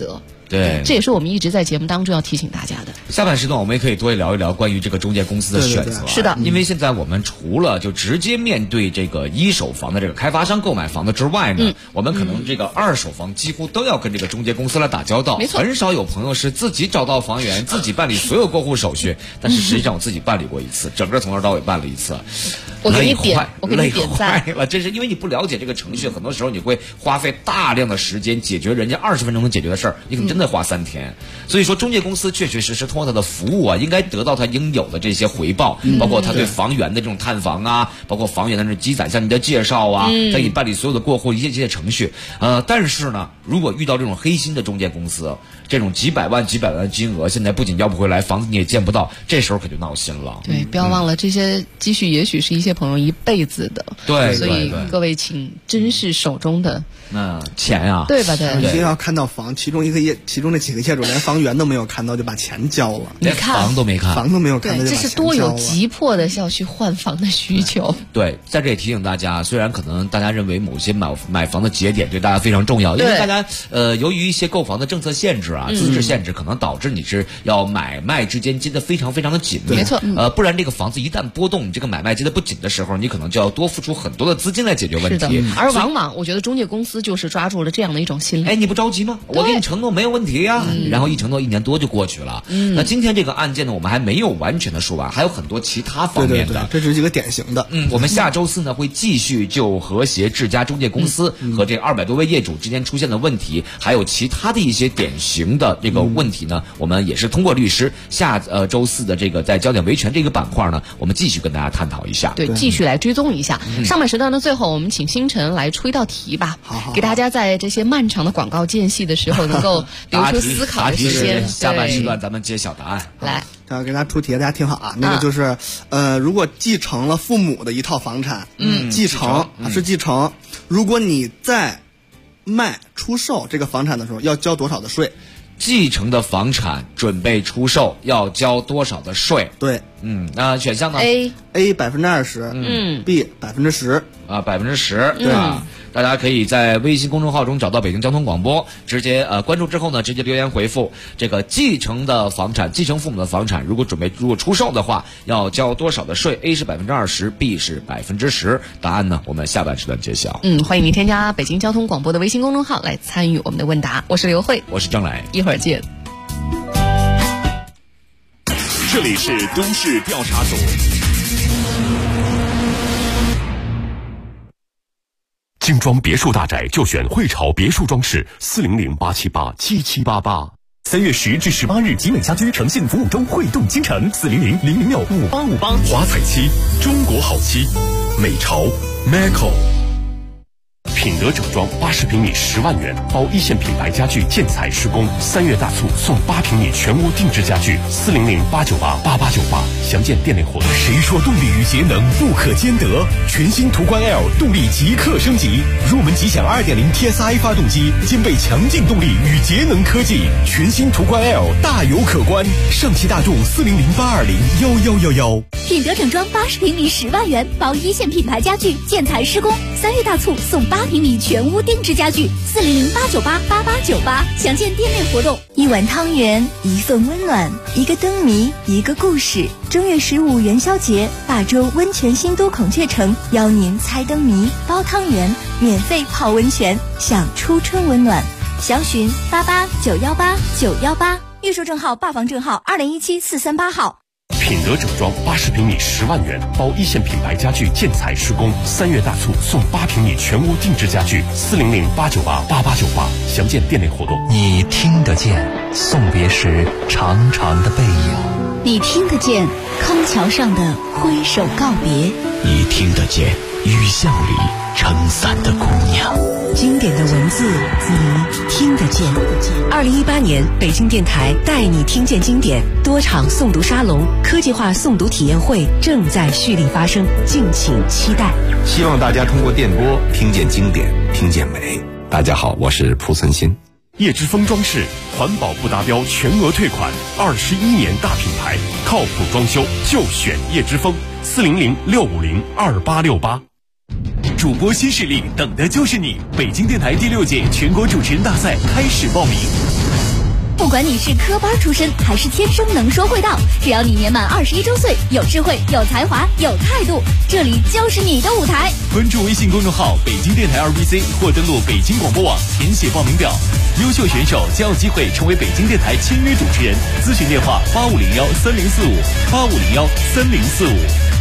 [SPEAKER 9] 对，
[SPEAKER 11] 这也是我们一直在节目当中要提醒大家的。
[SPEAKER 9] 下半时段我们也可以多聊一聊关于这个中介公司的选择。
[SPEAKER 11] 是的，
[SPEAKER 9] 因为现在我们除了就直接面对这个一手房的这个开发商购买房子之外呢，我们可能这个二手房几乎都要跟这个中介公司来打交道。
[SPEAKER 11] 没错，
[SPEAKER 9] 很少有朋友是自己找到房源，自己办理所有过户手续。但是实际上我自己办理过一次，整个从头到尾办了一次。
[SPEAKER 11] 我给你点赞
[SPEAKER 9] 了，真是因为你不了解这个程序，很多时候你会花费大量的时间解决人家20分钟能解决的事儿，你可能真的花3天。所以说，中介公司确确实实通过他的服务啊，应该得到他应有的这些回报，包括他对房源的这种探访啊，包括房源的这种积攒向你的介绍啊，再给你办理所有的过户一切程序。但是呢，如果遇到这种黑心的中介公司，这种几百万的金额，现在不仅要不回来，房子你也见不到，这时候可就闹心了。
[SPEAKER 11] 对，不要忘了这些积蓄，也许是一些朋友一辈子的。
[SPEAKER 9] 对，
[SPEAKER 11] 所以各位请珍视手中的
[SPEAKER 9] 钱啊，
[SPEAKER 11] 对吧？对，
[SPEAKER 18] 一定要看到房，其中那几个业主连房源都没有看到就把钱交了，
[SPEAKER 9] 连房都没看，
[SPEAKER 18] 房都没有看到就把钱交了。
[SPEAKER 11] 这是多有急迫的要去换房的需求。
[SPEAKER 9] 对，在这里提醒大家，虽然可能大家认为某些买房的节点对大家非常重要，因为大家由于一些购房的政策限制啊、资质限制，可能导致你是要买卖之间接得非常非常的紧密。
[SPEAKER 11] 没错，
[SPEAKER 9] 不然这个房子一旦波动，你这个买卖接得不紧的时候，你可能就要多付出很多的资金来解决问题。
[SPEAKER 11] 而往往我觉得中介公司就是抓住了这样的一种心理。
[SPEAKER 9] 哎，你不着急吗？我给你承诺没有问题呀。然后一承诺1年多就过去了。那今天这个案件呢，我们还没有完全的说完，还有很多其他方面的。
[SPEAKER 18] 这是几个典型的。
[SPEAKER 9] 我们下周4呢会继续就和谐智家中介公司和这200多位业主之间出现的问题，还有其他的一些典型的这个问题呢，我们也是通过律师下周4的这个在焦点维权这个板块呢，我们继续跟大家探讨一下。
[SPEAKER 11] 对，继续来追踪一下。上半时段的最后，我们请星辰来出一道题吧，给大家在这些漫长的广告间隙的时候，能够留出思考的时间。
[SPEAKER 9] 下半时段咱们揭晓答案。
[SPEAKER 11] 来，
[SPEAKER 18] 给大家出题，大家听好啊。那个就是，如果继承了父母的一套房产，继承，如果你在出售这个房产的时候，要交多少的税？
[SPEAKER 9] 继承的房产准备出售要交多少的税？
[SPEAKER 18] 对，
[SPEAKER 9] 那选项呢
[SPEAKER 18] ？A 20%，B 10%
[SPEAKER 9] 啊，10%，对啊。大家可以在微信公众号中找到北京交通广播，直接关注之后呢，直接留言回复这个继承的房产，继承父母的房产，如果出售的话，要交多少的税 ？A 是20%，B 是10%。答案呢，我们下半时段揭晓。
[SPEAKER 11] 欢迎你添加北京交通广播的微信公众号来参与我们的问答。我是刘慧，
[SPEAKER 9] 我是郑磊，
[SPEAKER 11] 一会儿见。
[SPEAKER 2] 这里是都市调查组。精装别墅大宅就选汇潮别墅装饰，400-878-7788。3月10至18日，集美家居诚信服务周汇动京城，400-006-5858。华彩期，中国好期，美潮 Macco。品德整装80平米10万元，包一线品牌家具建材施工，3月大促送8平米全屋定制家具，400-898-8898。详见店内活动。谁说动力与节能不可兼得？全新途观 L 动力即刻升级，入门即享 2.0 TSI 发动机，兼备强劲动力与节能科技。全新途观 L 大有可观，上汽大众400-820-1111。
[SPEAKER 7] 品德整装80平米10万元，包一线品牌家具建材施工，3月大促送8平米全屋定制家具，400-898-8898。详见店内活动。
[SPEAKER 3] 一碗汤圆，一份温暖，一个灯谜，一个故事。正月15元宵节，大洲温泉新都孔雀城邀您猜灯谜、包汤圆，免费泡温泉，享初春温暖。详询88918918，预售证号霸房证号2017-438号。
[SPEAKER 2] 品德整装80平米10万元，包一线品牌家具建材施工，3月大促送8平米全屋定制家具，400-898-8898。详见店内活动。
[SPEAKER 17] 你听得见送别时长长的背影，
[SPEAKER 7] 你听得见康桥上的挥手告别，
[SPEAKER 17] 你听得见雨巷里撑伞的姑娘。
[SPEAKER 3] 经典的文字，你听得见。2018年，北京电台带你听见经典多场诵读沙龙、科技化诵读体验会正在蓄力发生，敬请期待。
[SPEAKER 21] 希望大家通过电波听见经典，听见美。大家好，我是蒲存昕。
[SPEAKER 2] 叶之峰装饰，环保不达标全额退款，21年大品牌，靠谱装修就选叶之峰，400-650-2868。主播新势力，等的就是你！北京电台第6届全国主持人大赛开始报名。
[SPEAKER 7] 不管你是科班出身还是天生能说会道，只要你年满21周岁，有智慧、有才华、有态度，这里就是你的舞台。
[SPEAKER 2] 关注微信公众号北京电台2BC 或登录北京广播网填写报名表，优秀选手将有机会成为北京电台签约主持人。咨询电话8501304585013045。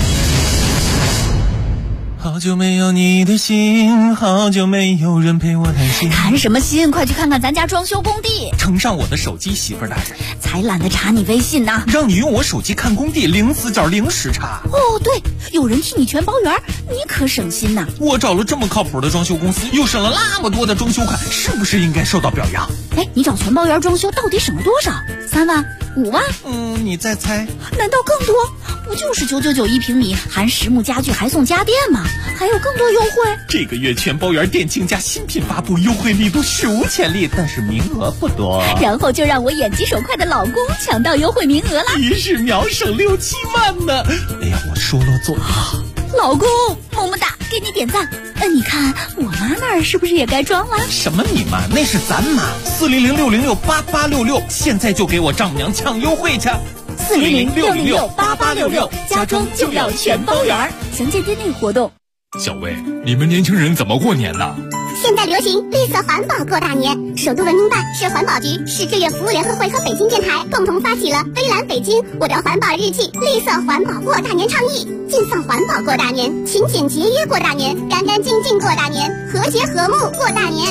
[SPEAKER 1] 好久没有你的心，好久没有人陪我谈心。
[SPEAKER 7] 谈什么心？快去看看咱家装修工地。
[SPEAKER 1] 呈上我的手机，媳妇儿大人。
[SPEAKER 7] 才懒得查你微信呢。
[SPEAKER 1] 让你用我手机看工地，零死角零时差。
[SPEAKER 7] 哦，对，有人替你全包圆，你可省心呐。
[SPEAKER 1] 我找了这么靠谱的装修公司，又省了那么多的装修款，是不是应该受到表扬？
[SPEAKER 7] 哎，你找全包圆装修到底省了多少？3万、5万？
[SPEAKER 1] 你再猜？
[SPEAKER 7] 难道更多？不就是999一平米，含实木家具还送家电吗？还有更多优惠。
[SPEAKER 1] 这个月全包圆电竞加新品发布，优惠力度史无前例，但是名额不多。
[SPEAKER 7] 然后就让我眼疾手快的老公抢到优惠名额了，
[SPEAKER 1] 一日秒省6、7万呢！哎呀，我说了做。
[SPEAKER 7] 老公，么么哒，给你点赞。你看我妈那儿是不是也该装了？
[SPEAKER 1] 什么你妈？那是咱妈。400-606-8866，现在就给我丈母娘抢优惠去。
[SPEAKER 7] 400-606-8866，家装就要全包圆。详见店内活动。
[SPEAKER 2] 小薇，你们年轻人怎么过年呢？
[SPEAKER 19] 现在流行绿色环保过大年，首都文明办、市环保局、市志愿服务联合会和北京电台共同发起了微蓝北京我的环保日记绿色环保过大年倡议，尽放环保过大年，勤俭节约过大年，干干净净过大年，和谐和睦过大年。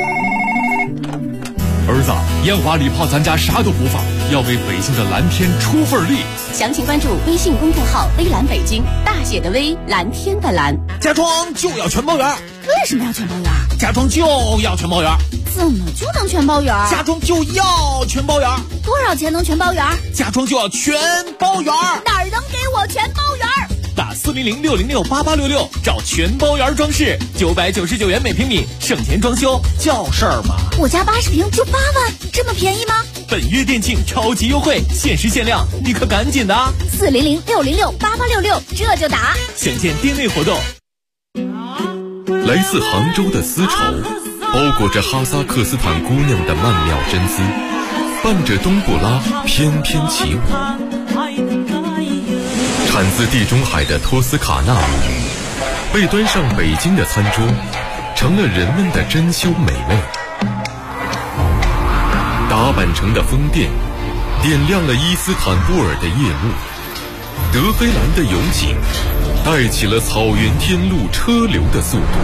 [SPEAKER 2] 儿子，烟花礼炮咱家啥都不放，要为北京的蓝天出份力。
[SPEAKER 14] 详情关注微信公众号微蓝北京，大写的微，蓝天的蓝。
[SPEAKER 1] 家装就要全包圆。
[SPEAKER 7] 为什么要全包圆？
[SPEAKER 1] 家装就要全包圆。
[SPEAKER 7] 怎么就能全包圆？
[SPEAKER 1] 家装就要全包圆。
[SPEAKER 7] 多少钱能全包圆？
[SPEAKER 1] 家装就要全包圆。
[SPEAKER 7] 哪儿能给我全包圆？
[SPEAKER 1] 打400-606-8866找全包圆装饰，999元每平米，省钱装修叫事儿吗？
[SPEAKER 7] 我家80平就8万，这么便宜吗？
[SPEAKER 1] 本月店庆超级优惠，限时限量，你可赶紧的
[SPEAKER 7] ！400-606-8866，这就打。
[SPEAKER 1] 详见店内活动。
[SPEAKER 2] 来自杭州的丝绸，包裹着哈萨克斯坦姑娘的曼妙真姿，伴着冬不拉翩翩起舞。产自地中海的托斯卡纳米，被端上北京的餐桌，成了人们的珍馐美味。打扮成的风电，点亮了伊斯坦布尔的夜幕。德黑兰的勇景，带起了草原天路车流的速度。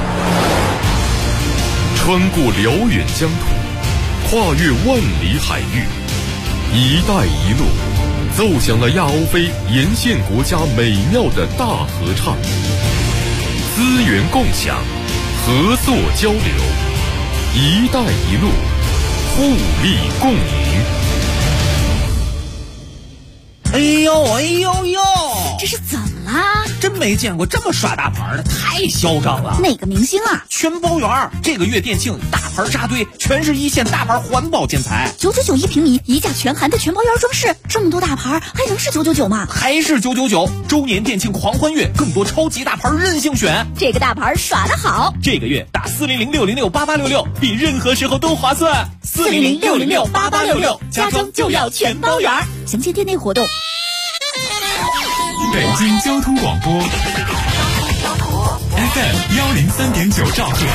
[SPEAKER 2] 穿过辽远疆土，跨越万里海域，一带一路奏响了亚欧非沿线国家美妙的大合唱。资源共享，合作交流，一带一路，互利共赢。
[SPEAKER 1] 哎呦哎呦呦，
[SPEAKER 7] 这是怎么啦？
[SPEAKER 1] 真没见过这么耍大牌的，太嚣张了。
[SPEAKER 7] 哪个明星啊？
[SPEAKER 1] 全包圆，这个月店庆大牌扎堆，全是一线大牌环保建材。
[SPEAKER 7] 999一平米，一价全含的全包圆装饰，这么多大牌还能是999吗？
[SPEAKER 1] 还是999。周年店庆狂欢月，更多超级大牌任性选。
[SPEAKER 7] 这个大牌耍得好，
[SPEAKER 1] 这个月打400-606-8866，比任何时候都划算。
[SPEAKER 7] 400-606-8866，家装就要全包圆。详见店内活动。
[SPEAKER 2] 北京交通广播 FM103.9兆赫，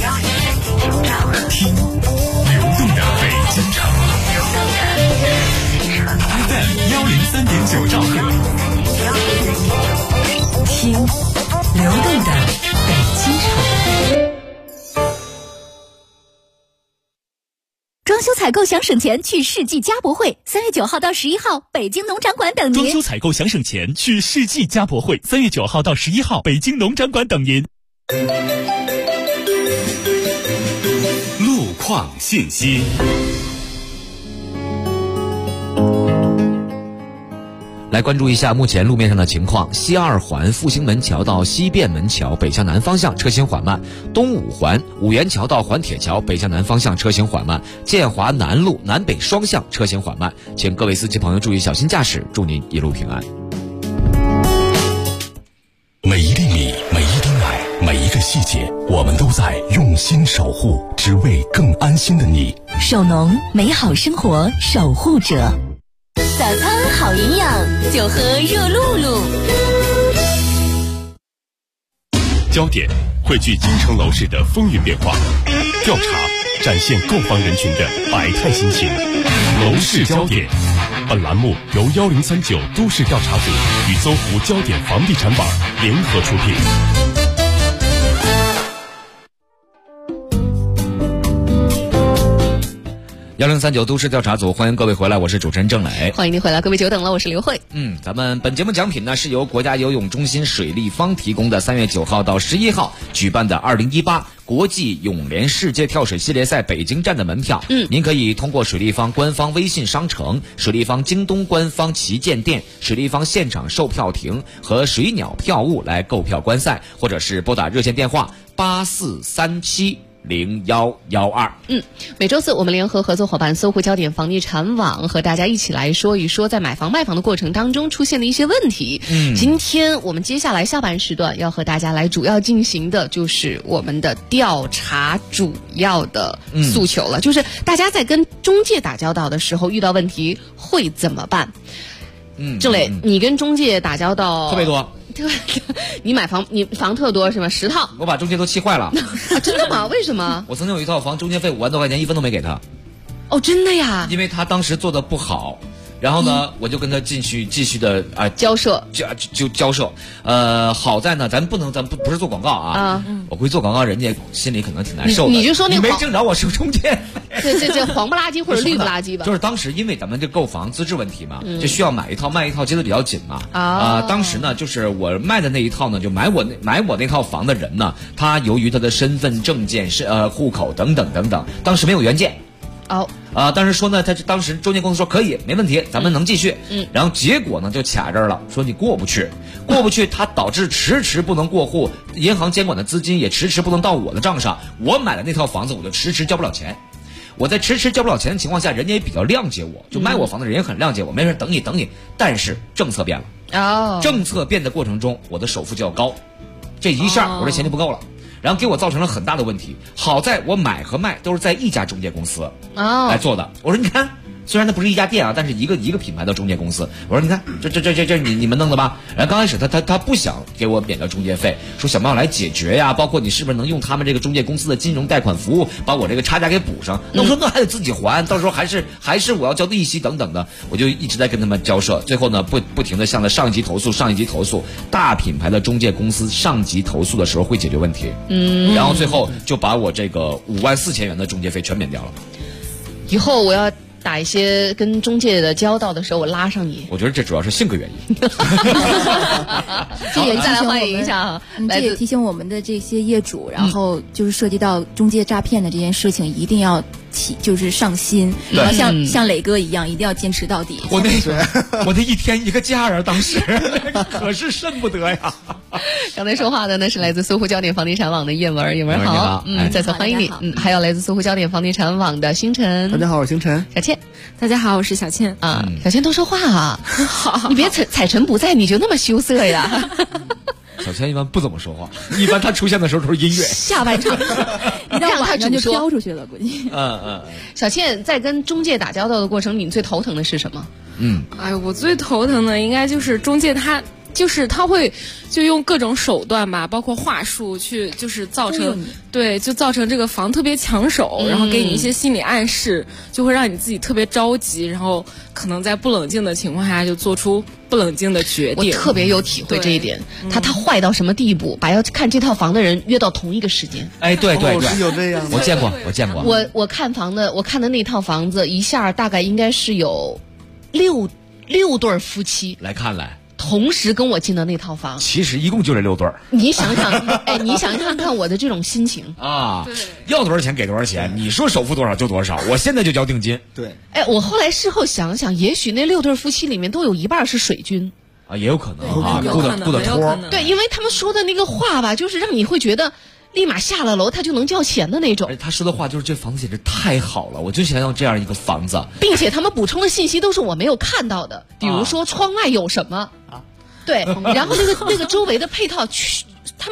[SPEAKER 2] 听流动的北京城。FM103.9兆赫，
[SPEAKER 3] 听流动的北京城。
[SPEAKER 7] 装修采购想省钱，去世纪家博会，3月9号到11号，北京农展馆等您。
[SPEAKER 2] 装修采购想省钱，去世纪家博会，3月9号到11号，北京农展馆等您。路况信息。
[SPEAKER 9] 来关注一下目前路面上的情况。西二环复兴门桥到西便门桥北向南方向车行缓慢，东五环五元桥到环铁桥北向南方向车行缓慢，建华南路南北双向车行缓慢，请各位司机朋友注意小心驾驶，祝您一路平安。
[SPEAKER 6] 每一粒米，每一滴奶，每一个细节，我们都在用心守护，只为更安心的你。
[SPEAKER 3] 守农美好生活守护者。
[SPEAKER 7] 早餐好营养，就喝热露露。
[SPEAKER 2] 焦点汇聚京城楼市的风云变化，调查展现购房人群的百态心情。楼市焦点，本栏目由1039都市调查组与搜狐焦点房地产网联合出品。
[SPEAKER 9] 1039都市调查组，欢迎各位回来，我是主持人郑磊。
[SPEAKER 11] 欢迎您回来，各位久等了，我是刘慧。
[SPEAKER 9] 咱们本节目奖品呢是由国家游泳中心水立方提供的3月9号到11号举办的2018国际泳联世界跳水系列赛北京站的门票。您可以通过水立方官方微信商城、水立方京东官方旗舰店、水立方现场售票亭和水鸟票务来购票观赛，或者是拨打热线电话84370112。
[SPEAKER 11] 每周四我们联合合作伙伴搜狐焦点房地产网和大家一起来说一说在买房卖房的过程当中出现的一些问题。今天我们接下来下半时段要和大家来主要进行的就是我们的调查主要的诉求了，就是大家在跟中介打交道的时候遇到问题会怎么办？郑磊，你跟中介打交道
[SPEAKER 9] 特别多。
[SPEAKER 11] 你买房，你房特多是吗？10套，
[SPEAKER 9] 我把中介都气坏了。
[SPEAKER 11] 真的吗？为什么？
[SPEAKER 9] 我曾经有一套房，中介费5万多块钱，1分都没给他。
[SPEAKER 11] 哦，真的呀？
[SPEAKER 9] 因为他当时做的不好，然后呢，我就跟他继续的
[SPEAKER 11] 交涉，
[SPEAKER 9] 就交涉。好在呢，咱不是做广告啊。我估计做广告，人家心里可能挺难受的。
[SPEAKER 11] 你就说那
[SPEAKER 9] 你没挣着我是中介。
[SPEAKER 11] 这黄不拉几或者绿不拉几吧。
[SPEAKER 9] 就是当时因为咱们这购房资质问题嘛，就需要买一套卖一套，接得比较紧嘛。当时呢，就是我卖的那一套呢，就买我那套房的人呢，他由于他的身份证件户口等等，当时没有原件。当时说呢，当时中介公司说可以，没问题，咱们能继续。然后结果呢就卡这儿了，说你过不去，它导致迟不能过户，银行监管的资金也迟不能到我的账上，我买了那套房子我就迟交不了钱。我在迟交不了钱的情况下，人家也比较谅解我，就卖我房的人也很谅解我，没事等你。但是政策变了，政策变的过程中，我的首付就要高，这一下我这钱就不够了。然后给我造成了很大的问题。好在我买和卖都是在一家中介公司来做的。我说你看，虽然它不是一家店啊，但是一个品牌的中介公司。我说你看，这你们弄的吧？然后刚开始他不想给我免掉中介费，说想办法来解决呀，包括你是不是能用他们这个中介公司的金融贷款服务把我这个差价给补上？那我说那还得自己还，到时候还是我要交利息等等的，我就一直在跟他们交涉。最后呢，不停的向着上一级投诉，大品牌的中介公司上级投诉的时候会解决问题。然后最后就把我这个54000元的中介费全免掉了。
[SPEAKER 11] 以后我要打一些跟中介的交道的时候，我拉上你。
[SPEAKER 9] 我觉得这主要是性格原因。
[SPEAKER 15] 这也
[SPEAKER 11] 再来欢迎一下，
[SPEAKER 15] 这也提醒我们的这些业主，然后就是涉及到中介诈骗的这件事情，一定要就是上心，然后像磊哥一样，一定要坚持到底。
[SPEAKER 9] 我那一天一个价啊，当时可是恨不得呀。
[SPEAKER 11] 刚才说话的呢是来自搜狐焦点房地产网的叶文好，再次欢迎你。还有来自搜狐焦点房地产网的星辰。
[SPEAKER 18] 大家好，我是星辰。
[SPEAKER 11] 小倩。
[SPEAKER 16] 大家好，我是小倩
[SPEAKER 11] 啊。小倩多说话啊。好，你别彩晨不在你就那么羞涩呀。
[SPEAKER 9] 小倩一般不怎么说话，一般她出现的时候都是音乐。
[SPEAKER 11] 下半场
[SPEAKER 15] 一到晚上就飘出去了，估计。
[SPEAKER 11] 小倩在跟中介打交道的过程，你最头疼的是什么？
[SPEAKER 16] 我最头疼的应该就是中介他会就用各种手段吧，包括话术去就是造成这个房特别抢手，然后给你一些心理暗示，就会让你自己特别着急，然后可能在不冷静的情况下就做出不冷静的决定。
[SPEAKER 11] 我特别有体会这一点。他坏到什么地步，把要看这套房的人约到同一个时间。
[SPEAKER 9] 对，
[SPEAKER 18] 是有这样的。
[SPEAKER 9] 我见过。
[SPEAKER 11] 我看的那套房子一下大概应该是有六对夫妻
[SPEAKER 9] 来看来。
[SPEAKER 11] 同时跟我进的那套房，
[SPEAKER 9] 其实一共就这6对。
[SPEAKER 11] 你想想，你想看我的这种心情
[SPEAKER 9] 啊！要多少钱给多少钱，你说首付多少就多少，我现在就交定金。
[SPEAKER 18] 对，
[SPEAKER 11] 我后来事后想想，也许那6对夫妻里面都有一半是水军
[SPEAKER 9] 啊，也有可能啊，顾得托。
[SPEAKER 11] 对，因为他们说的那个话吧，就是让你会觉得立马下了楼他就能交钱的那种。
[SPEAKER 9] 他说的话就是这房子简直太好了，我就想要这样一个房子，
[SPEAKER 11] 并且他们补充的信息都是我没有看到的，比如说窗外有什么。对，然后那个周围的配套，他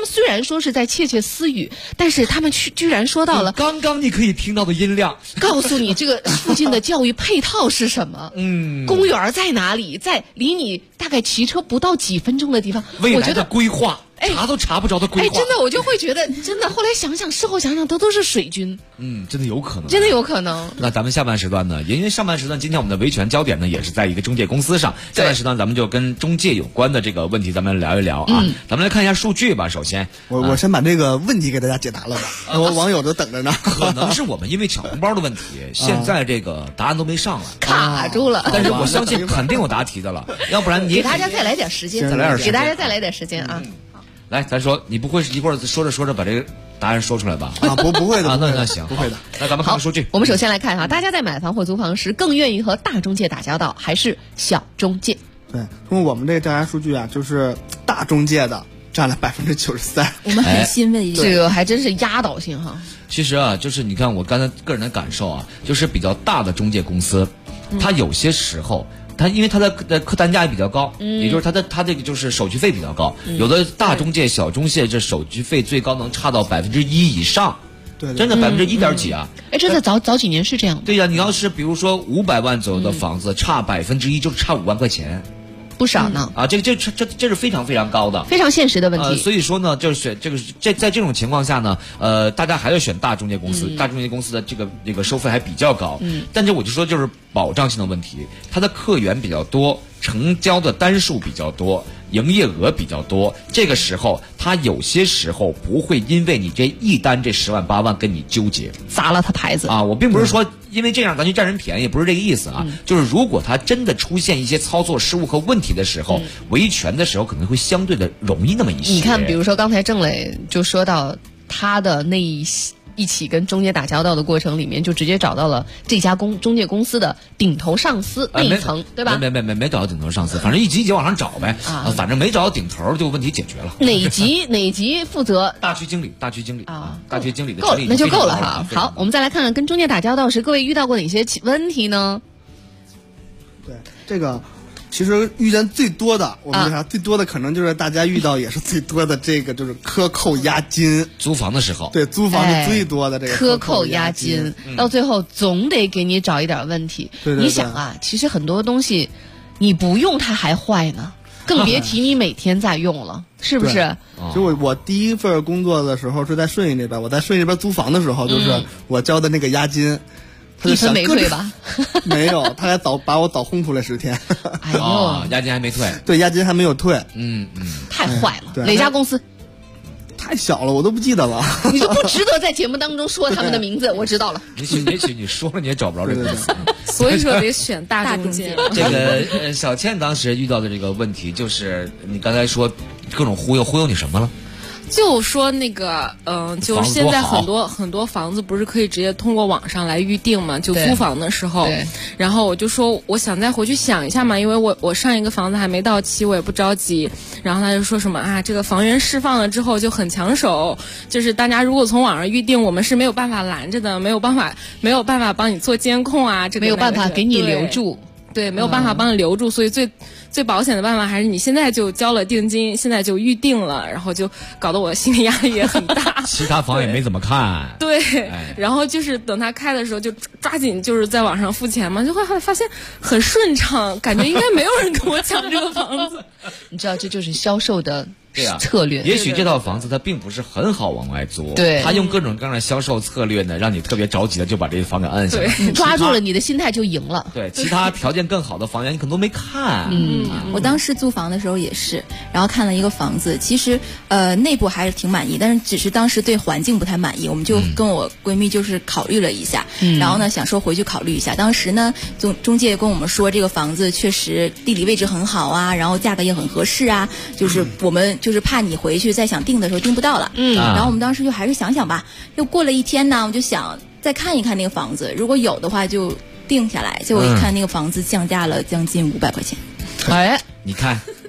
[SPEAKER 11] 们虽然说是在窃窃私语，但是他们居然说到了
[SPEAKER 9] 刚刚你可以听到的音量，
[SPEAKER 11] 告诉你这个附近的教育配套是什么，公园在哪里，在离你大概骑车不到几分钟的地方，
[SPEAKER 9] 未来的规划。查都查不着的规划，
[SPEAKER 11] 真的我就会觉得，真的后来想想，事后想想，都是水军。
[SPEAKER 9] 真的有可能，
[SPEAKER 11] 真的有可能。
[SPEAKER 9] 那咱们下半时段呢？因为上半时段今天我们的维权焦点呢，也是在一个中介公司上。下半时段咱们就跟中介有关的这个问题，咱们聊一聊啊。咱们来看一下数据吧。首先，
[SPEAKER 18] 我先把这个问题给大家解答了吧。我网友都等着呢。
[SPEAKER 9] 可能是我们因为抢红包的问题，现在这个答案都没上来，
[SPEAKER 11] 卡住了。
[SPEAKER 9] 但是我相信肯定有答题的了，要不然你
[SPEAKER 11] 给大家再来点时间，给大家再来点时间啊。
[SPEAKER 9] 来，咱说，你不会是一会儿说着说着把这个答案说出来吧？
[SPEAKER 18] 不会的
[SPEAKER 9] 啊，那行，
[SPEAKER 18] 不会的。
[SPEAKER 9] 那咱们看看数据。
[SPEAKER 11] 我们首先来看哈，大家在买房或租房时更愿意和大中介打交道，还是小中介？
[SPEAKER 18] 对，通过我们这个调查数据啊，就是大中介的占了93%。
[SPEAKER 15] 我们很欣慰，
[SPEAKER 11] 这个还真是压倒性哈。
[SPEAKER 9] 其实啊，就是你看我刚才个人的感受啊，就是比较大的中介公司，它有些时候。因为它的客单价也比较高，也就是它这个就是手续费比较高，有的大中介、小中介这手续费最高能差到1%以上，
[SPEAKER 18] 对，
[SPEAKER 9] 真的1%点几啊！
[SPEAKER 11] 这在早几年是这样。
[SPEAKER 9] 对呀，你要是比如说500万左右的房子，差1%就是差5万块钱。
[SPEAKER 11] 不少呢
[SPEAKER 9] 啊！这是非常非常高的，
[SPEAKER 11] 非常现实的问题。
[SPEAKER 9] 所以说呢，就是选在这种情况下呢，大家还是选大中介公司。大中介公司的这个收费还比较高，但这我就说就是保障性的问题，它的客源比较多，成交的单数比较多，营业额比较多。这个时候，它有些时候不会因为你这一单这10万8万跟你纠结，
[SPEAKER 11] 砸了他牌子
[SPEAKER 9] 啊！我并不是说因为这样咱就占人便宜，不是这个意思啊。就是如果他真的出现一些操作失误和问题的时候，维权的时候可能会相对的容易那么一些。
[SPEAKER 11] 你看，比如说刚才郑磊就说到他的那一起跟中介打交道的过程里面，就直接找到了这家中介公司的顶头上司那一层，对吧？
[SPEAKER 9] 没找到顶头上司，反正一级一级往上找呗。反正没找到顶头，就问题解决了。
[SPEAKER 11] 哪级负责？
[SPEAKER 9] 大区经理啊，大区经理的
[SPEAKER 11] 够了，那就够了哈。好，我们再来看看跟中介打交道时，各位遇到过哪些问题呢？
[SPEAKER 18] 对这个。其实遇见最多的，我们最多的可能就是大家遇到也是最多的这个就是克扣押金。
[SPEAKER 9] 租房的时候，
[SPEAKER 18] 对，租房是最多的这个
[SPEAKER 11] 克扣押金，到最后总得给你找一点问题。你想啊，其实很多东西你不用它还坏呢，更别提你每天在用了，是不是？
[SPEAKER 18] 就我第一份工作的时候是在顺义那边，我在顺义那边租房的时候，就是我交的那个押金。
[SPEAKER 11] 一分没退吧？
[SPEAKER 18] 没有，他还把我早轰出来10天。
[SPEAKER 11] 哎呦，
[SPEAKER 9] 押金还没退。
[SPEAKER 18] 对，押金还没有退。
[SPEAKER 11] 太坏了。哪家公司？
[SPEAKER 18] 太小了，我都不记得了。
[SPEAKER 11] 你就不值得在节目当中说他们的名字。我知道了。
[SPEAKER 9] 也许你说了你也找不着这个公司。
[SPEAKER 16] 所以说得选大中介。
[SPEAKER 9] 这个小倩当时遇到的这个问题就是你刚才说各种忽悠你什么了？
[SPEAKER 16] 就说那个，就是现在很多房子不是可以直接通过网上来预定嘛？就租房的时候，然后我就说我想再回去想一下嘛，因为我上一个房子还没到期，我也不着急。然后他就说什么啊，这个房源释放了之后就很抢手，就是大家如果从网上预定，我们是没有办法拦着的，没有办法帮你做监控啊，这个
[SPEAKER 11] 没有办法给你留住。
[SPEAKER 16] 对，没有办法帮你留住，所以最保险的办法还是你现在就交了定金，现在就预定了，然后就搞得我心理压力也很大。
[SPEAKER 9] 其他房也没怎么看。
[SPEAKER 16] 对，然后就是等他开的时候就抓紧就是在网上付钱嘛，就会发现很顺畅，感觉应该没有人跟我抢这个房子。
[SPEAKER 11] 你知道这就是销售的策略。
[SPEAKER 9] 也许这套房子它并不是很好往外租，
[SPEAKER 11] 对，
[SPEAKER 9] 他用各种各样的销售策略呢，让你特别着急的就把这个房给按下来，
[SPEAKER 11] 抓住了你的心态就赢了。
[SPEAKER 9] 对，其他条件更好的房源你可能都没看。
[SPEAKER 15] 我当时租房的时候也是，然后看了一个房子，其实内部还是挺满意，但是只是当时对环境不太满意，我们就跟我闺蜜就是考虑了一下，然后呢想说回去考虑一下。当时呢中介跟我们说这个房子确实地理位置很好啊，然后价格也很合适啊，就是我们就是怕你回去再想订的时候订不到了。然后我们当时就还是想想吧，又过了一天呢，我就想再看一看那个房子，如果有的话就定下来。结果一看那个房子降价了将近500块钱。
[SPEAKER 9] 你看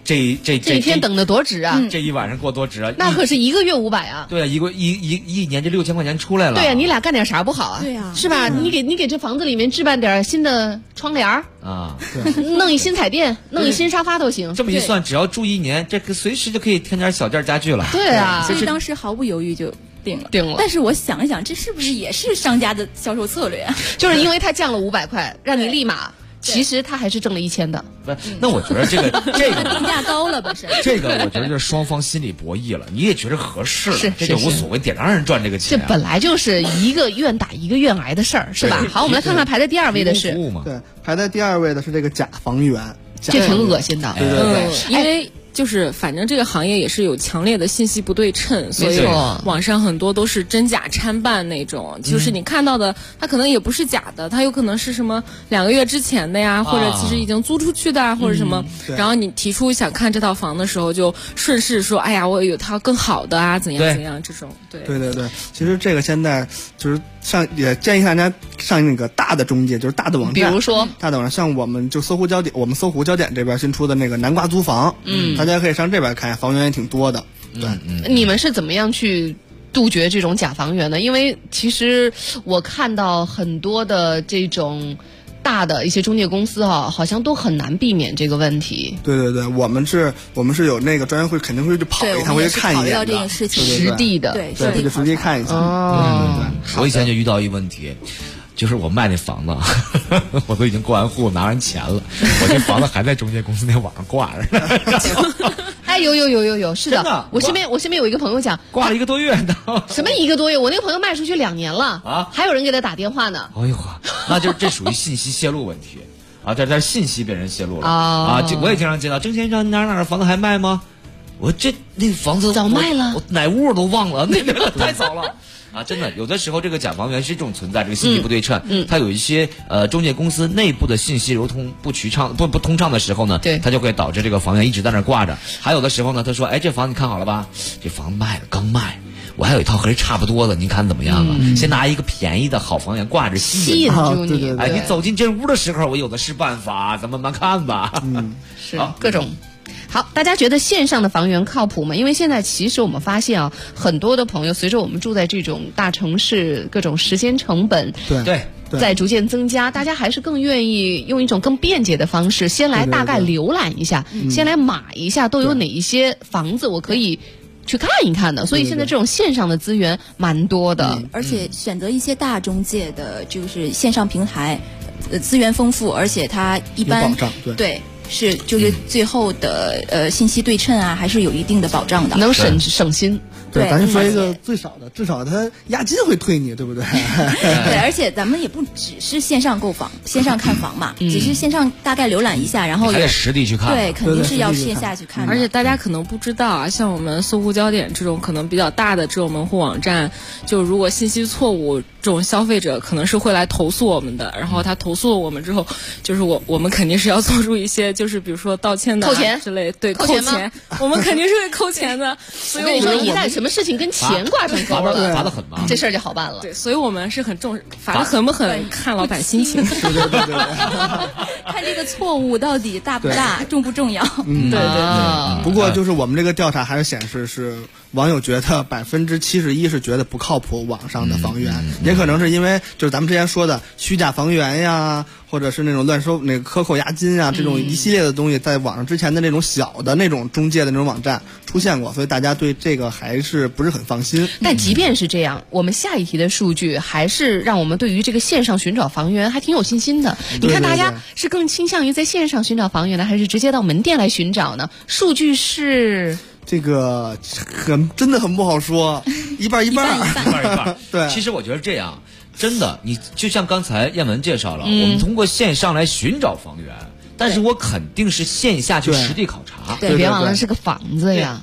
[SPEAKER 9] 这
[SPEAKER 11] 一天等的多值啊！
[SPEAKER 9] 这一晚上过多值啊！
[SPEAKER 11] 那可是1个月500啊！
[SPEAKER 9] 对啊，一年这6000块钱出来了。
[SPEAKER 11] 对啊，你俩干点啥不好啊？
[SPEAKER 15] 对啊，
[SPEAKER 11] 是吧？你给这房子里面置办点新的窗帘
[SPEAKER 9] 啊，
[SPEAKER 11] 弄一新彩电，弄一新沙发都行。
[SPEAKER 9] 这么一算，只要住1年，这个随时就可以添点小件家具了。
[SPEAKER 11] 对啊，
[SPEAKER 15] 所以当时毫不犹豫就定了。
[SPEAKER 11] 定了。
[SPEAKER 15] 但是我想一想，这是不是也是商家的销售策略啊？
[SPEAKER 11] 就是因为他降了500块，让你立马。其实他还是挣了1000的。
[SPEAKER 9] 不，那我觉得这个
[SPEAKER 15] 定价高了本身。
[SPEAKER 9] 这个我觉得就是双方心理博弈了，你也觉得合适了，这就无所谓，得让人赚这个钱。
[SPEAKER 11] 这本来就是一个愿打一个愿挨的事儿，是吧？好，我们来看看排在第2位的是。
[SPEAKER 18] 对，排在第2位的是这个假房源，
[SPEAKER 11] 这挺恶心的。
[SPEAKER 18] 对，
[SPEAKER 16] 因为。就是反正这个行业也是有强烈的信息不对称，所以网上很多都是真假参半那种。就是你看到的，它可能也不是假的，它有可能是什么2个月之前的呀，或者其实已经租出去的啊，或者什么。然后你提出想看这套房的时候，就顺势说：“哎呀，我有套更好的啊，怎样怎样。”这种。对。
[SPEAKER 18] 其实这个现在就是也建议大家上那个大的中介，就是大的网站，
[SPEAKER 11] 比如说
[SPEAKER 18] 大的网站，像我们就搜狐焦点，我们搜狐焦点这边新出的那个南瓜租房，大家可以上这边看一下，房源也挺多的。对，
[SPEAKER 11] 你们是怎么样去杜绝这种假房源的？因为其实我看到很多的这种大的一些中介公司好像都很难避免这个问题。
[SPEAKER 18] 对，我们是有那个专业会，肯定会去跑一趟，会去看一眼的，
[SPEAKER 11] 实地的，
[SPEAKER 18] 对，会去实地看一下。
[SPEAKER 9] 对。我以前就遇到一个问题。就是我卖那房子，我都已经过完户拿完钱了，我这房子还在中介公司那网上挂着。
[SPEAKER 11] 哎，有，是的，我身边有一个朋友讲，
[SPEAKER 9] 挂了1个多月呢。
[SPEAKER 11] 什么1个多月？我那个朋友卖出去2年了啊，还有人给他打电话呢。
[SPEAKER 9] 哎呦，那就是这属于信息泄露问题啊，这信息被人泄露了啊。我也经常接到，郑先生哪儿房子还卖吗？我那房子
[SPEAKER 11] 早卖了，
[SPEAKER 9] 我哪屋都忘了，那个太早了。啊，真的，有的时候这个假房源是这种存在，这个信息不对称，它有一些中介公司内部的信息流通不通畅的时候呢，
[SPEAKER 11] 对，
[SPEAKER 9] 它就会导致这个房源一直在那挂着。还有的时候呢，他说，哎，这房你看好了吧？这房卖了，刚卖，我还有一套和这差不多的，您看怎么样啊？先拿一个便宜的好房源挂着吸引
[SPEAKER 11] 住你，
[SPEAKER 18] 对，
[SPEAKER 9] 哎，你走进这屋的时候，我有的是办法，咱慢慢看吧。
[SPEAKER 11] 是各种。好，大家觉得线上的房源靠谱吗？因为现在其实我们发现很多的朋友随着我们住在这种大城市，各种时间成本
[SPEAKER 9] 对
[SPEAKER 11] 在逐渐增加，大家还是更愿意用一种更便捷的方式，先来大概浏览一下，先来码一下都有哪一些房子我可以去看一看的。所以现在这种线上的资源蛮多的，
[SPEAKER 15] 而且选择一些大中介的就是线上平台，资源丰富，而且它一般
[SPEAKER 18] 有保障，对。
[SPEAKER 15] 是，就是最后的信息对称啊，还是有一定的保障的，
[SPEAKER 11] 能省心。
[SPEAKER 18] 对，咱说一个最少的，至少他押金会退你，对不对？
[SPEAKER 15] 对，而且咱们也不只是线上购房、线上看房嘛，只是线上大概浏览一下，然后
[SPEAKER 9] 还得实地去看。
[SPEAKER 15] 对，肯定是要线下去看。
[SPEAKER 16] 而且大家可能不知道啊，像我们搜狐焦点这种可能比较大的这种门户网站，就如果信息错误，这种消费者可能是会来投诉我们的。然后他投诉了我们之后，就是我们肯定是要做出一些，就是比如说道歉的、
[SPEAKER 11] 扣钱
[SPEAKER 16] 之类，对，
[SPEAKER 11] 扣
[SPEAKER 16] 钱，我们肯定是会扣钱的。所以
[SPEAKER 11] 我跟你说，一旦什么事情跟钱挂上钩了，
[SPEAKER 9] 罚得很嘛，
[SPEAKER 11] 这事儿就好办了。
[SPEAKER 16] 对，所以我们是很重视，罚得狠不狠，看老板心情。
[SPEAKER 18] 对，
[SPEAKER 15] 看这个错误到底大不大，重不重要。
[SPEAKER 18] 对。不过就是我们这个调查还是显示是网友觉得71%是觉得不靠谱网上的房源，也可能是因为就是咱们之前说的虚假房源呀，或者是那种乱收那个克扣押金啊，这种一系列的东西，在网上之前的那种小的那种中介的那种网站出现过，所以大家对这个还是不是很放心。
[SPEAKER 11] 但即便是这样，我们下一题的数据还是让我们对于这个线上寻找房源还挺有信心的。你看大家是更倾向于在线上寻找房源呢，还是直接到门店来寻找呢？数据是
[SPEAKER 18] 这个真的很不好说，一半一半。对，
[SPEAKER 9] 其实我觉得这样，真的，你就像刚才燕文介绍了，我们通过线上来寻找房源，但是我肯定是线下去实地考察。
[SPEAKER 11] 对，别忘了是个房子呀。
[SPEAKER 9] 对，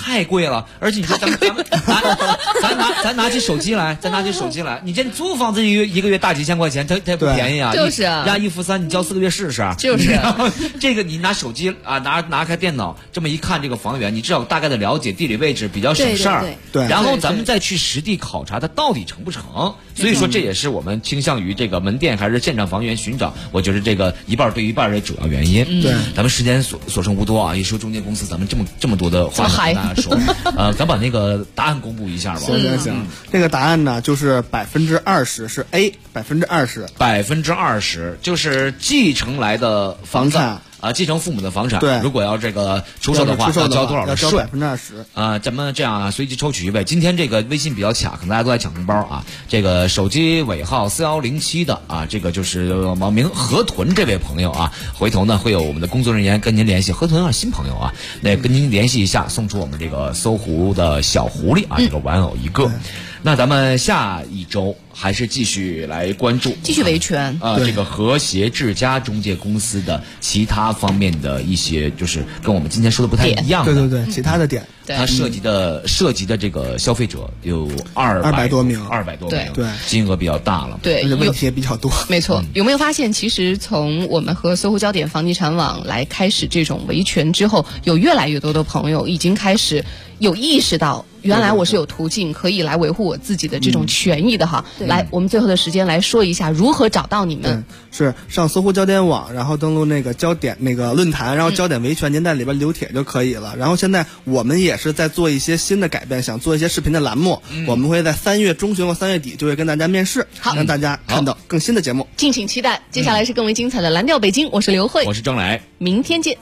[SPEAKER 9] 太贵了，而且你说咱拿起手机来，你这租房子一个月大几千块钱，它不便宜啊。
[SPEAKER 11] 就是啊，
[SPEAKER 9] 押1付3，你交4个月试试。
[SPEAKER 11] 就是啊，
[SPEAKER 9] 这个你拿手机啊，拿开电脑，这么一看这个房源，你至少大概的了解地理位置，比较省事儿。
[SPEAKER 18] 对。
[SPEAKER 9] 然后咱们再去实地考察它到底成不成。所以说这也是我们倾向于这个门店还是现场房源寻找，我觉得这个一半对一半的主要原因。
[SPEAKER 18] 对，
[SPEAKER 9] 咱们时间所剩无多啊，一说中介公司，咱们这么多的话跟大家说，咱把那个答案公布一下吧。
[SPEAKER 18] 行，这个答案呢就是20%是 A，20%，20%
[SPEAKER 9] 就是继承来的房产。继承父母的房产，
[SPEAKER 18] 对，
[SPEAKER 9] 如果要这个出售的话，要交多少的税？
[SPEAKER 18] 要交20%。
[SPEAKER 9] 咱们这样啊，随机抽取一位。今天这个微信比较卡，可能大家都在抢红包啊。这个手机尾号4107的啊，这个就是网名河豚这位朋友啊，回头呢会有我们的工作人员跟您联系。河豚新朋友啊，那跟您联系一下，送出我们这个搜狐的小狐狸啊，这个玩偶一个。那咱们下一周还是继续来关注，
[SPEAKER 11] 继续维权
[SPEAKER 9] 这个和谐智家中介公司的其他方面的一些，就是跟我们今天说的不太一样的，
[SPEAKER 18] 对，其他的点，
[SPEAKER 9] 它涉及的这个消费者有200多名，
[SPEAKER 18] 对，
[SPEAKER 9] 金额比较大了，
[SPEAKER 11] 对，
[SPEAKER 18] 问题也比较多，
[SPEAKER 11] 没错。有没有发现，其实从我们和搜狐焦点房地产网来开始这种维权之后，有越来越多的朋友已经开始有意识到，原来我是有途径可以来维护我自己的这种权益的哈。来，我们最后的时间来说一下如何找到你们。
[SPEAKER 18] 是上搜狐焦点网，然后登录那个焦点那个论坛，然后焦点维权，您在里边留帖就可以了。然后现在我们也是在做一些新的改变，想做一些视频的栏目，我们会在3月中旬或3月底就会跟大家面试，让大家看到更新的节目，
[SPEAKER 11] 敬请期待。接下来是更为精彩的蓝调北京，我是刘慧，
[SPEAKER 9] 我是郑来，
[SPEAKER 11] 明天见。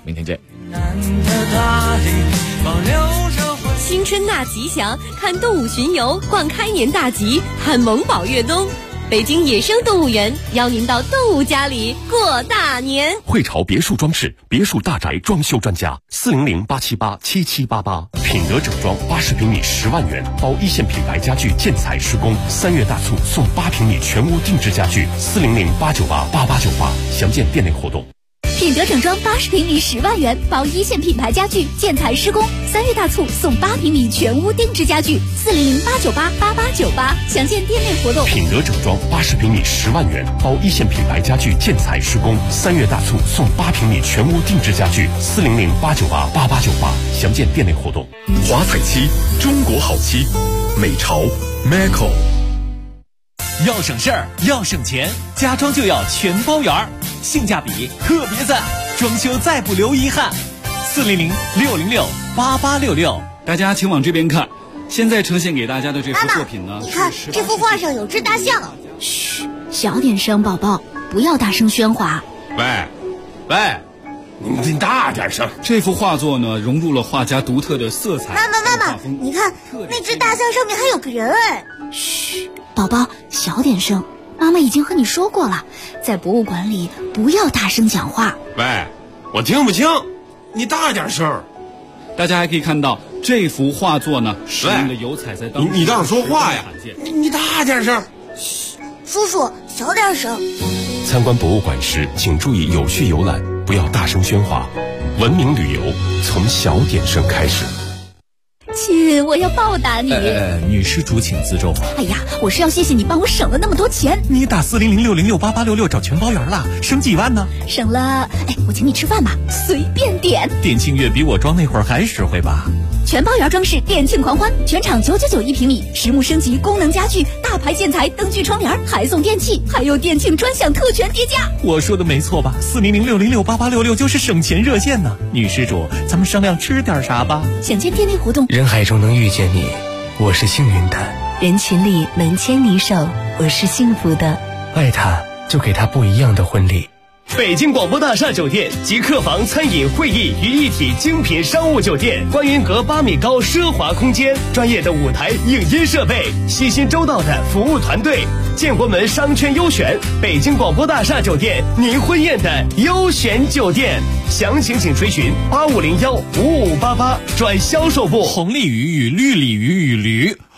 [SPEAKER 5] 新春大吉祥，看动物巡游，逛开年大吉，看萌宝越冬。北京野生动物园邀您到动物家里过大年。
[SPEAKER 2] 汇潮别墅装饰，别墅大宅装修专家，400-878-7788。品德整装80平米10万元，包一线品牌家具建材施工。3月大促送8平米全屋定制家具，400-898-8898。详见店内活动。
[SPEAKER 7] 品德整装80平米10万元，包一线品牌家具建材施工。3月大促送8平米全屋定制家具，400-898-8898。详见店内活动。
[SPEAKER 2] 品德整装80平米10万元，包一线品牌家具建材施工。3月大促送8平米全屋定制家具，400-898-8898。详见店内活动。
[SPEAKER 8] 华彩漆，中国好漆，美潮 Macro。
[SPEAKER 1] 要省事儿，要省钱，家装就要全包圆儿，性价比特别赞，装修再不留遗憾。400-606-8866。
[SPEAKER 22] 大家请往这边看，现在呈现给大家的这幅作品呢，
[SPEAKER 23] 你看这幅画上有只大象。
[SPEAKER 7] 嘘，小点声，宝宝，不要大声喧哗。
[SPEAKER 22] 喂，你大点声。这幅画作呢，融入了画家独特的色彩。
[SPEAKER 23] 妈妈，你看那只大象上面还有个人哎。
[SPEAKER 7] 嘘，宝宝，小点声。妈妈已经和你说过了，在博物馆里不要大声讲话。
[SPEAKER 22] 喂，我听不清，你大点声。大家还可以看到这幅画作呢，使用的油彩在当
[SPEAKER 24] 你倒是说话呀！你大点声。
[SPEAKER 23] 嘘，叔叔小点声。
[SPEAKER 2] 参观博物馆时，请注意有序游览，不要大声喧哗。文明旅游从小点声开始。
[SPEAKER 7] 亲，我要报答你。
[SPEAKER 1] 女施主请自重。
[SPEAKER 7] 哎呀，我是要谢谢你帮我省了那么多钱。
[SPEAKER 1] 你打400-606-8866找全包圆了，省几万呢？
[SPEAKER 7] 省了，我请你吃饭吧，随便点。
[SPEAKER 1] 店庆月比我装那会儿还实惠吧？
[SPEAKER 7] 全包圆装饰店庆狂欢，全场999一平米，实木升级功能家具，大牌建材，灯具窗帘，还送电器，还有店庆专享特权叠加。
[SPEAKER 1] 我说的没错吧？400-606-8866就是省钱热线呢。女施主，咱们商量吃点啥吧？
[SPEAKER 7] 想见店内活动。
[SPEAKER 25] 人海中能遇见你，我是幸运的；
[SPEAKER 5] 人群里能牵你手，我是幸福的。
[SPEAKER 25] 爱他，就给他不一样的婚礼。
[SPEAKER 26] 北京广播大厦酒店集客房、餐饮、会议于一体精品商务酒店，观云阁8米高奢华空间，专业的舞台影音设备，细心周到的服务团队，建国门商圈优选，北京广播大厦酒店您婚宴的优选酒店。详情请垂询8501-5588转销售部。
[SPEAKER 1] 红鲤鱼与绿鲤鱼与驴，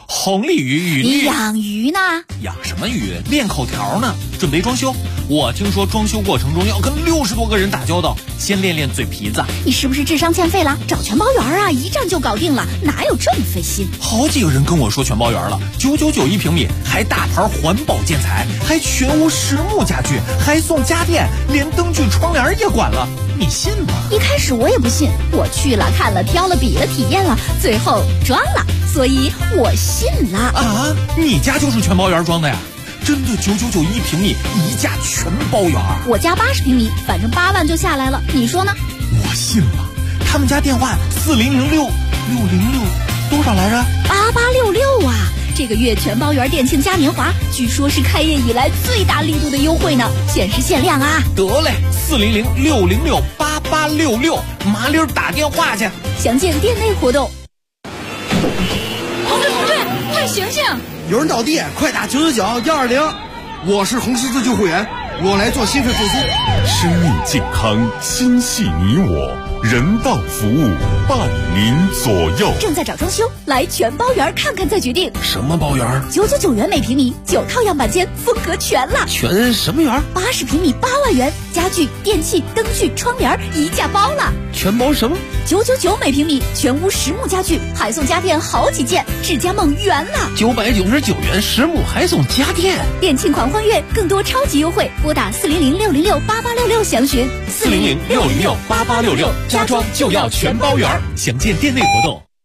[SPEAKER 1] 红鲤鱼与
[SPEAKER 7] 你养鱼呢？
[SPEAKER 1] 养什么鱼？练口条呢，准备装修。我听说装修过程中要跟60多个人打交道，先练练嘴皮子。
[SPEAKER 7] 你是不是智商欠费了？找全包园啊，一站就搞定了，哪有这么费心？
[SPEAKER 1] 好几个人跟我说全包园了，999一平米，还大牌环保建材，还全屋实木家具，还送家电，连灯具窗帘也管了，你信吗？
[SPEAKER 7] 一开始我也不信，我去了看了挑了比了体验了，最后装了，所以我信了。
[SPEAKER 1] 啊，你家就是全包园装的呀？真的999一平米，一价全包园。
[SPEAKER 7] 我家80平米，反正8万就下来了，你说呢？
[SPEAKER 1] 我信了。他们家电话4006多少来着
[SPEAKER 7] ？8866啊！这个月全包园店庆嘉年华，据说是开业以来最大力度的优惠呢，限时限量啊！
[SPEAKER 1] 得嘞，40068866，麻溜打电话去。
[SPEAKER 7] 详见店内活动。同志，快醒醒！
[SPEAKER 18] 有人倒地，快打999-120。我是红十字救护员，我来做心肺复苏。
[SPEAKER 2] 生命健康，心系你我，人道服务伴您左右。
[SPEAKER 7] 正在找装修，来全包园看看再决定。
[SPEAKER 1] 什么包园
[SPEAKER 7] ？999元每平米，9套样板间，风格全了。
[SPEAKER 1] 全什么园
[SPEAKER 7] ？80平米8万元，家具、电器、灯具、窗帘一价包了。
[SPEAKER 1] 全包什么
[SPEAKER 7] ？999每平米，全屋实木家具，还送家电好几件，智家梦圆了。
[SPEAKER 1] 999元实木还送家电，
[SPEAKER 7] 店庆狂欢月，更多超级优惠，拨打400-606-8866详询。
[SPEAKER 1] 400-606-8866，家装就要全包圆。详见店内活动。